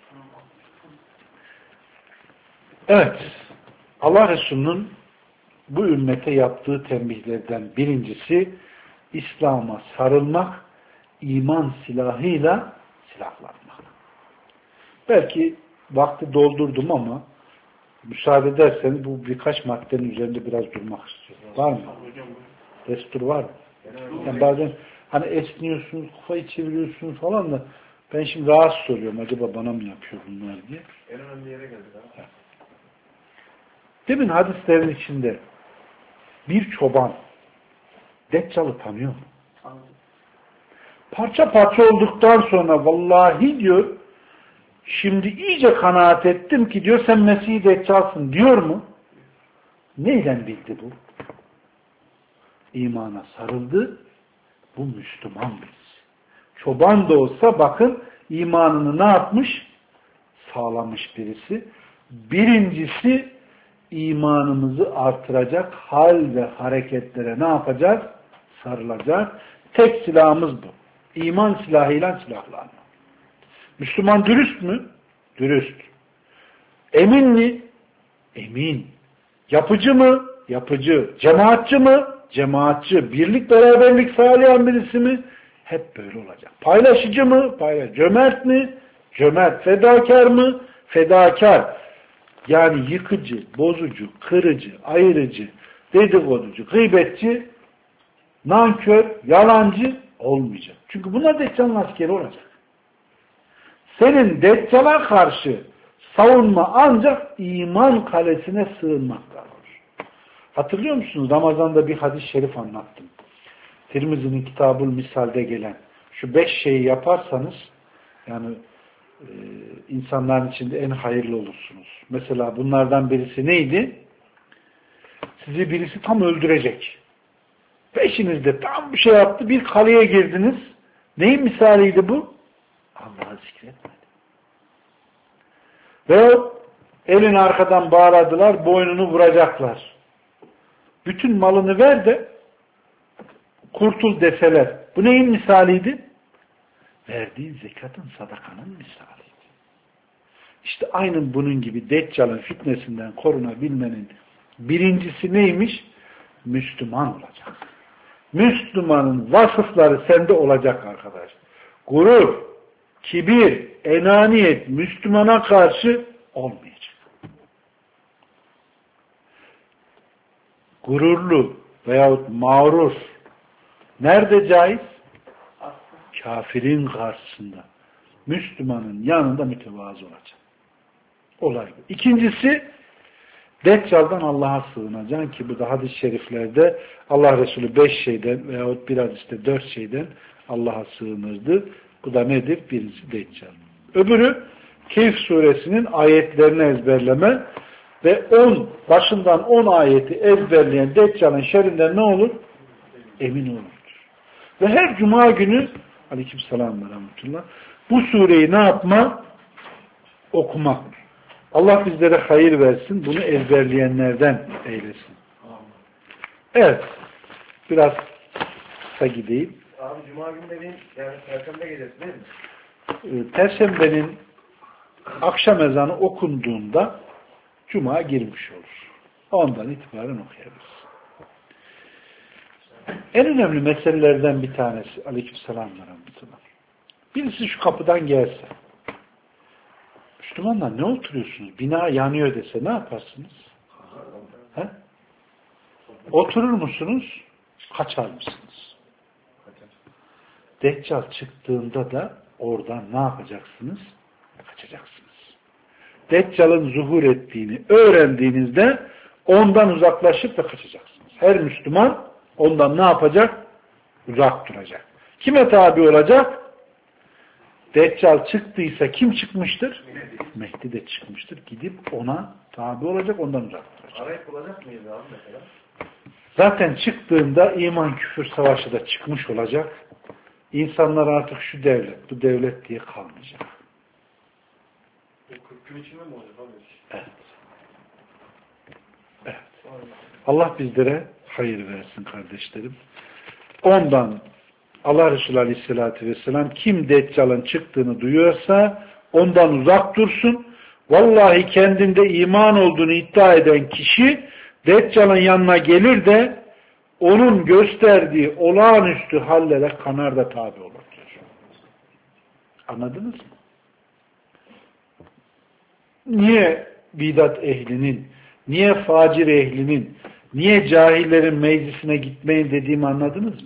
S1: Evet. Allah Resulü'nün bu ümmete yaptığı tembihlerden birincisi İslam'a sarılmak, iman silahıyla silahlanmak. Belki vakti doldurdum ama müsaade ederseniz bu birkaç maddenin üzerinde biraz durmak istiyorum. Var mı? Destur var mı? Yani bazen hani esniyorsunuz, kafayı çeviriyorsunuz falan da ben şimdi rahatsız oluyorum. Acaba bana mı yapıyor bunlar diye.
S3: En önemli yere geldik abi.
S1: Demin hadislerin içinde bir çoban Deccal'ı tanıyor mu? Parça parça olduktan sonra vallahi diyor şimdi iyice kanaat ettim ki diyor sen Mesih-i Deccal'sın diyor mu? Neyden bildi bu? İmana sarıldı. Bu Müslüman birisi. Çoban da olsa bakın imanını ne yapmış? Sağlamış birisi. Birincisi imanımızı artıracak hal ve hareketlere ne yapacağız? Sarılacak. Tek silahımız bu. İman silahıyla silahlanma. Müslüman dürüst mü? Dürüst. Emin mi? Emin. Yapıcı mı? Yapıcı. Cemaatçi mı? Cemaatçi. Birlik beraberlik sağlayan birisi mi? Hep böyle olacak. Paylaşıcı mı? Paylaş. Cömert mi? Cömert. Fedakar mı? Fedakar. Yani yıkıcı, bozucu, kırıcı, ayırıcı, dedikoducu, gıybetçi, nankör, yalancı olmayacak. Çünkü bunlar Deccal'ın askeri olacak. Senin Deccal'a karşı savunma ancak iman kalesine sığınmakla olur. Hatırlıyor musunuz? Ramazan'da bir hadis-i şerif anlattım. Tirmizi'nin Kitab-ül Misal'de gelen şu beş şeyi yaparsanız yani e, insanların içinde en hayırlı olursunuz. Mesela bunlardan birisi neydi? Sizi birisi tam öldürecek. Peşinizde tam bir şey yaptı. Bir kaleye girdiniz. Neyin misaliydi bu? Allah'ı zikretmedi. Ve elini arkadan bağladılar. Boynunu vuracaklar. Bütün malını ver de kurtul deseler. Bu neyin misaliydi? Verdiğin zekatın, sadakanın misaliydi. İşte aynen bunun gibi Deccal'ın fitnesinden korunabilmenin birincisi neymiş? Müslüman olacak. Müslümanın vasıfları sende olacak arkadaş. Gurur, kibir, enaniyet Müslümana karşı olmayacak. Gururlu veyahut mağrur nerede caiz? Kafirin karşısında. Müslümanın yanında mütevazı olacak. Olay bu. İkincisi, Deccal'dan Allah'a sığınacaksın ki bu da hadis-i şeriflerde Allah Resulü beş şeyden veyahut bir hadiste dört şeyden Allah'a sığınırdı. Bu da nedir? Birincisi Deccal. Öbürü Kehf suresinin ayetlerini ezberleme ve on başından on ayeti ezberleyen Deccal'ın şerrinden ne olur? Emin olur. Ve her cuma günü aleykümselam ve rahmetullah bu sureyi ne yapma? Okumak. Allah bizlere hayır versin. Bunu ezberleyenlerden eylesin. Evet. Biraz kısa gideyim.
S3: Abi cuma günleri yani perşembe gecesi değil mi?
S1: Perşembenin akşam ezanı okunduğunda cuma girmiş olur. Ondan itibaren okuyabiliriz. En önemli meselelerden bir tanesi aleykümselam ve rahmetullah. Birisi şu kapıdan gelse Müslümanlar ne oturuyorsunuz? Bina yanıyor dese ne yaparsınız? He? Oturur musunuz? Kaçar mısınız? Deccal çıktığında da oradan ne yapacaksınız? Kaçacaksınız. Deccal'ın zuhur ettiğini öğrendiğinizde ondan uzaklaşıp da kaçacaksınız. Her Müslüman ondan ne yapacak? Uzak duracak. Kime tabi olacak? Deccal çıktıysa kim çıkmıştır? Mehdi de çıkmıştır. Gidip ona tabi olacak, ondan uzak duracak.
S3: Arayıp bulacak mıyız abi mesela?
S1: Zaten çıktığında iman küfür savaşı da çıkmış olacak. İnsanlar artık şu devlet, bu devlet diye kalmayacak.
S3: kırk gün içinde mi olacak abi?
S1: Evet. Evet. Allah bizlere hayır versin kardeşlerim. Ondan Allah Resulü Aleyhisselatü Vesselam kim Deccal'ın çıktığını duyuyorsa ondan uzak dursun. Vallahi kendinde iman olduğunu iddia eden kişi Deccal'ın yanına gelir de onun gösterdiği olağanüstü hallere kanar da tabi olur diyor. Anladınız mı? Niye bidat ehlinin, niye facir ehlinin, niye cahillerin meclisine gitmeyin dediğimi anladınız mı?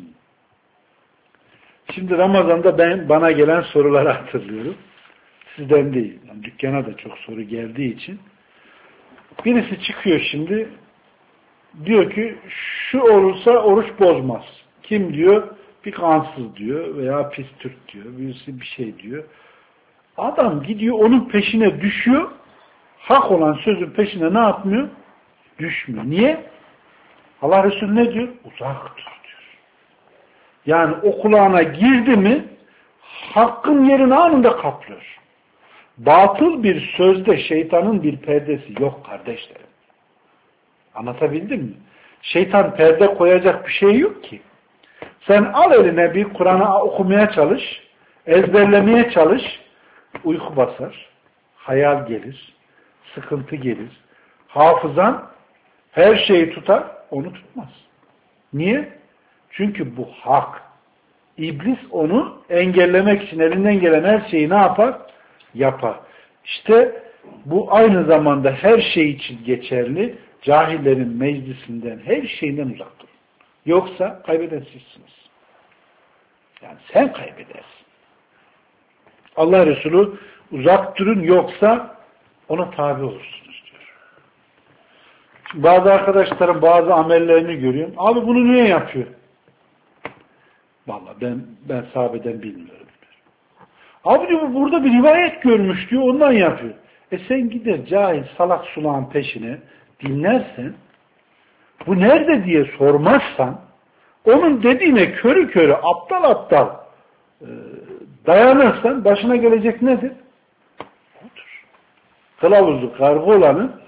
S1: Şimdi Ramazan'da ben bana gelen soruları hatırlıyorum. Sizden değil. Yani dükkana da çok soru geldiği için. Birisi çıkıyor şimdi diyor ki şu olursa oruç bozmaz. Kim diyor? Bir kansız diyor veya pis Türk diyor. Birisi bir şey diyor. Adam gidiyor onun peşine düşüyor. Hak olan sözün peşine ne yapmıyor? Düşmüyor. Niye? Allah Resulü ne diyor? Uzak dur diyor. Yani o kulağına girdi mi hakkın yerini anında kaplıyor. Batıl bir sözde şeytanın bir perdesi yok kardeşlerim. Anlatabildim mi? Şeytan perde koyacak bir şey yok ki. Sen al eline bir Kur'an'ı okumaya çalış, ezberlemeye çalış, uyku basar, hayal gelir, sıkıntı gelir. Hafızan her şeyi tutar, onu tutmaz. Niye? Çünkü bu hak. İblis onu engellemek için elinden gelen her şeyi ne yapar? Yapar. İşte bu aynı zamanda her şey için geçerli. Cahillerin meclisinden, her şeyinden uzak durun. Yoksa kaybeden sizsiniz. Yani sen kaybedersin. Allah Resulü uzak durun yoksa ona tabi olursunuz diyor. Şimdi bazı arkadaşlarım bazı amellerini görüyorum. Abi bunu niye yapıyor? Vallahi ben ben sahabeden bilmiyorum diyor. Abi diyor burada bir rivayet görmüş diyor ondan yapıyor. E sen gider cahil salak sulağın peşine dinlersen bu nerede diye sormazsan onun dediğine körü körü aptal aptal e, dayanırsan başına gelecek nedir? Otur. Kılavuzu kargı olanı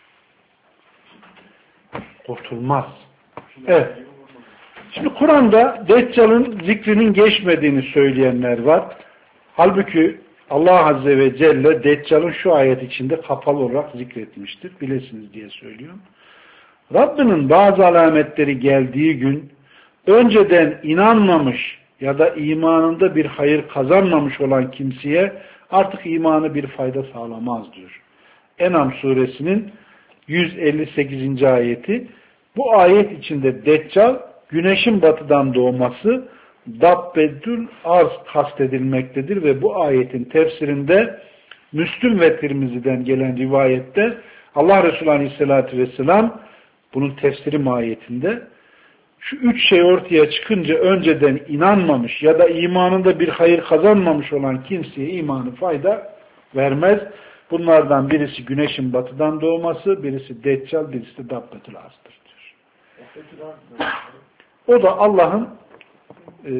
S1: kurtulmaz. Evet. Şimdi Kur'an'da Deccal'ın zikrinin geçmediğini söyleyenler var. Halbuki Allah Azze ve Celle Deccal'ın şu ayet içinde kapalı olarak zikretmiştir. Bilesiniz diye söylüyorum. Rabbinin bazı alametleri geldiği gün önceden inanmamış ya da imanında bir hayır kazanmamış olan kimseye artık imanı bir fayda sağlamaz diyor. En'am suresinin yüz elli sekizinci ayeti. Bu ayet içinde Deccal, güneşin batıdan doğması, Dabbedül arz kastedilmektedir ve bu ayetin tefsirinde Müslüm ve Tirmizi'den gelen rivayette Allah Resulü Aleyhisselatü Vesselam bunun tefsiri mahiyetinde şu üç şey ortaya çıkınca önceden inanmamış ya da imanında bir hayır kazanmamış olan kimseye imanı fayda vermez. Bunlardan birisi güneşin batıdan doğması, birisi Deccal, birisi de Dabbetül Arz'dır diyor. O da Allah'ın e,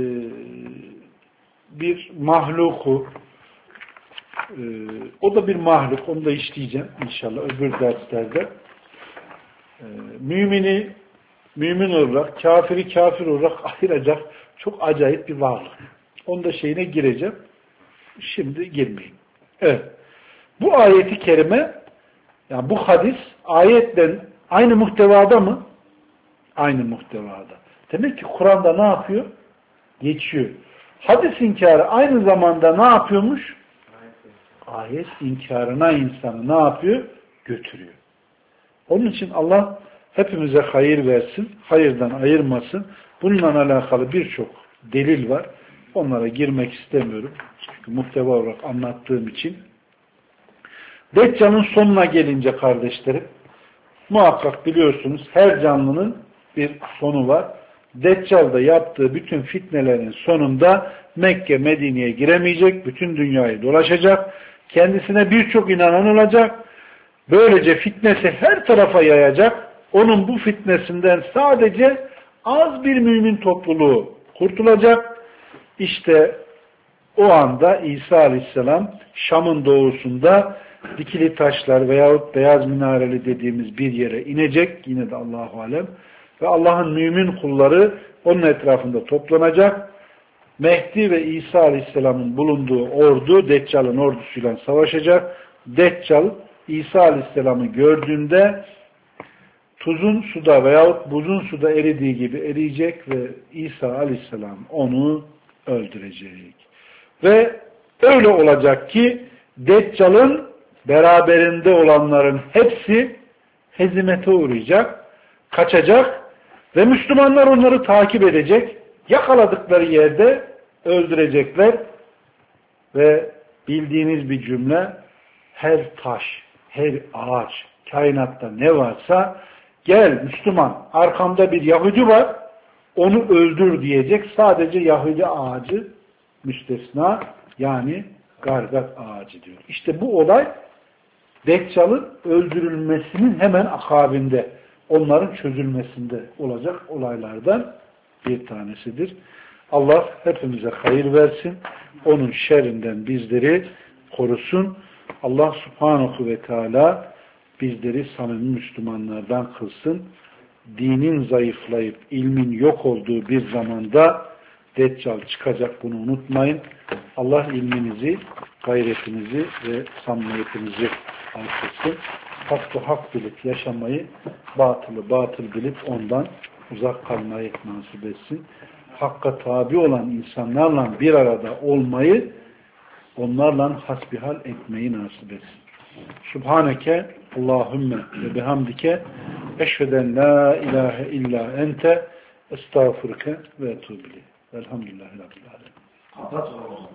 S1: bir mahluku, e, o da bir mahluk, onu da işleyeceğim inşallah öbür derslerde. E, mümini mümin olarak, kafiri kafir olarak ayıracak çok acayip bir varlık. Onun da şeyine gireceğim. Şimdi girmeyeyim. Evet. Bu ayeti kerime, yani bu hadis ayetle aynı muhtevada mı? Aynı muhtevada. Demek ki Kur'an'da ne yapıyor? Geçiyor. Hadis inkarı aynı zamanda ne yapıyormuş? Ayet inkarına insanı ne yapıyor? Götürüyor. Onun için Allah hepimize hayır versin, hayırdan ayırmasın. Bununla alakalı birçok delil var. Onlara girmek istemiyorum. Çünkü muhteva olarak anlattığım için. Deccal'ın sonuna gelince kardeşlerim, muhakkak biliyorsunuz her canlının bir sonu var. Deccal'da yaptığı bütün fitnelerin sonunda Mekke, Medine'ye giremeyecek, bütün dünyayı dolaşacak, kendisine birçok inanan olacak, böylece fitnesi her tarafa yayacak, onun bu fitnesinden sadece az bir mümin topluluğu kurtulacak. İşte o anda İsa Aleyhisselam Şam'ın doğusunda dikili taşlar veyahut beyaz minareli dediğimiz bir yere inecek. Yine de Allahu alem. Ve Allah'ın mümin kulları onun etrafında toplanacak. Mehdi ve İsa Aleyhisselam'ın bulunduğu ordu Deccal'ın ordusuyla savaşacak. Deccal İsa Aleyhisselam'ı gördüğünde tuzun suda veyahut buzun suda eridiği gibi eriyecek ve İsa Aleyhisselam onu öldürecek. Ve öyle olacak ki Deccal'ın beraberinde olanların hepsi hezimete uğrayacak, kaçacak ve Müslümanlar onları takip edecek, yakaladıkları yerde öldürecekler ve bildiğiniz bir cümle, her taş, her ağaç, kainatta ne varsa gel Müslüman, arkamda bir Yahudi var, onu öldür diyecek. Sadece Yahudi ağacı müstesna, yani gargat ağacı diyor. İşte bu olay Deccal'ın öldürülmesinin hemen akabinde, onların çözülmesinde olacak olaylardan bir tanesidir. Allah hepimize hayır versin. Onun şerrinden bizleri korusun. Allah Subhanahu ve Teala bizleri samimi Müslümanlardan kılsın. Dinin zayıflayıp ilmin yok olduğu bir zamanda Deccal çıkacak, bunu unutmayın. Allah ilminizi, gayretinizi ve samimiyetinizi artırsın. Hakkı hak bilip yaşamayı, batılı batıl bilip ondan uzak kalmayı nasip etsin. Hakka tabi olan insanlarla bir arada olmayı, onlarla hasbihal etmeyi nasip etsin. Subhaneke Allahümme ve bihamdike eşveden la ilahe illa ente estağfurke ve etûbü ileyh. Velhamdülillahi Rabbil alemin.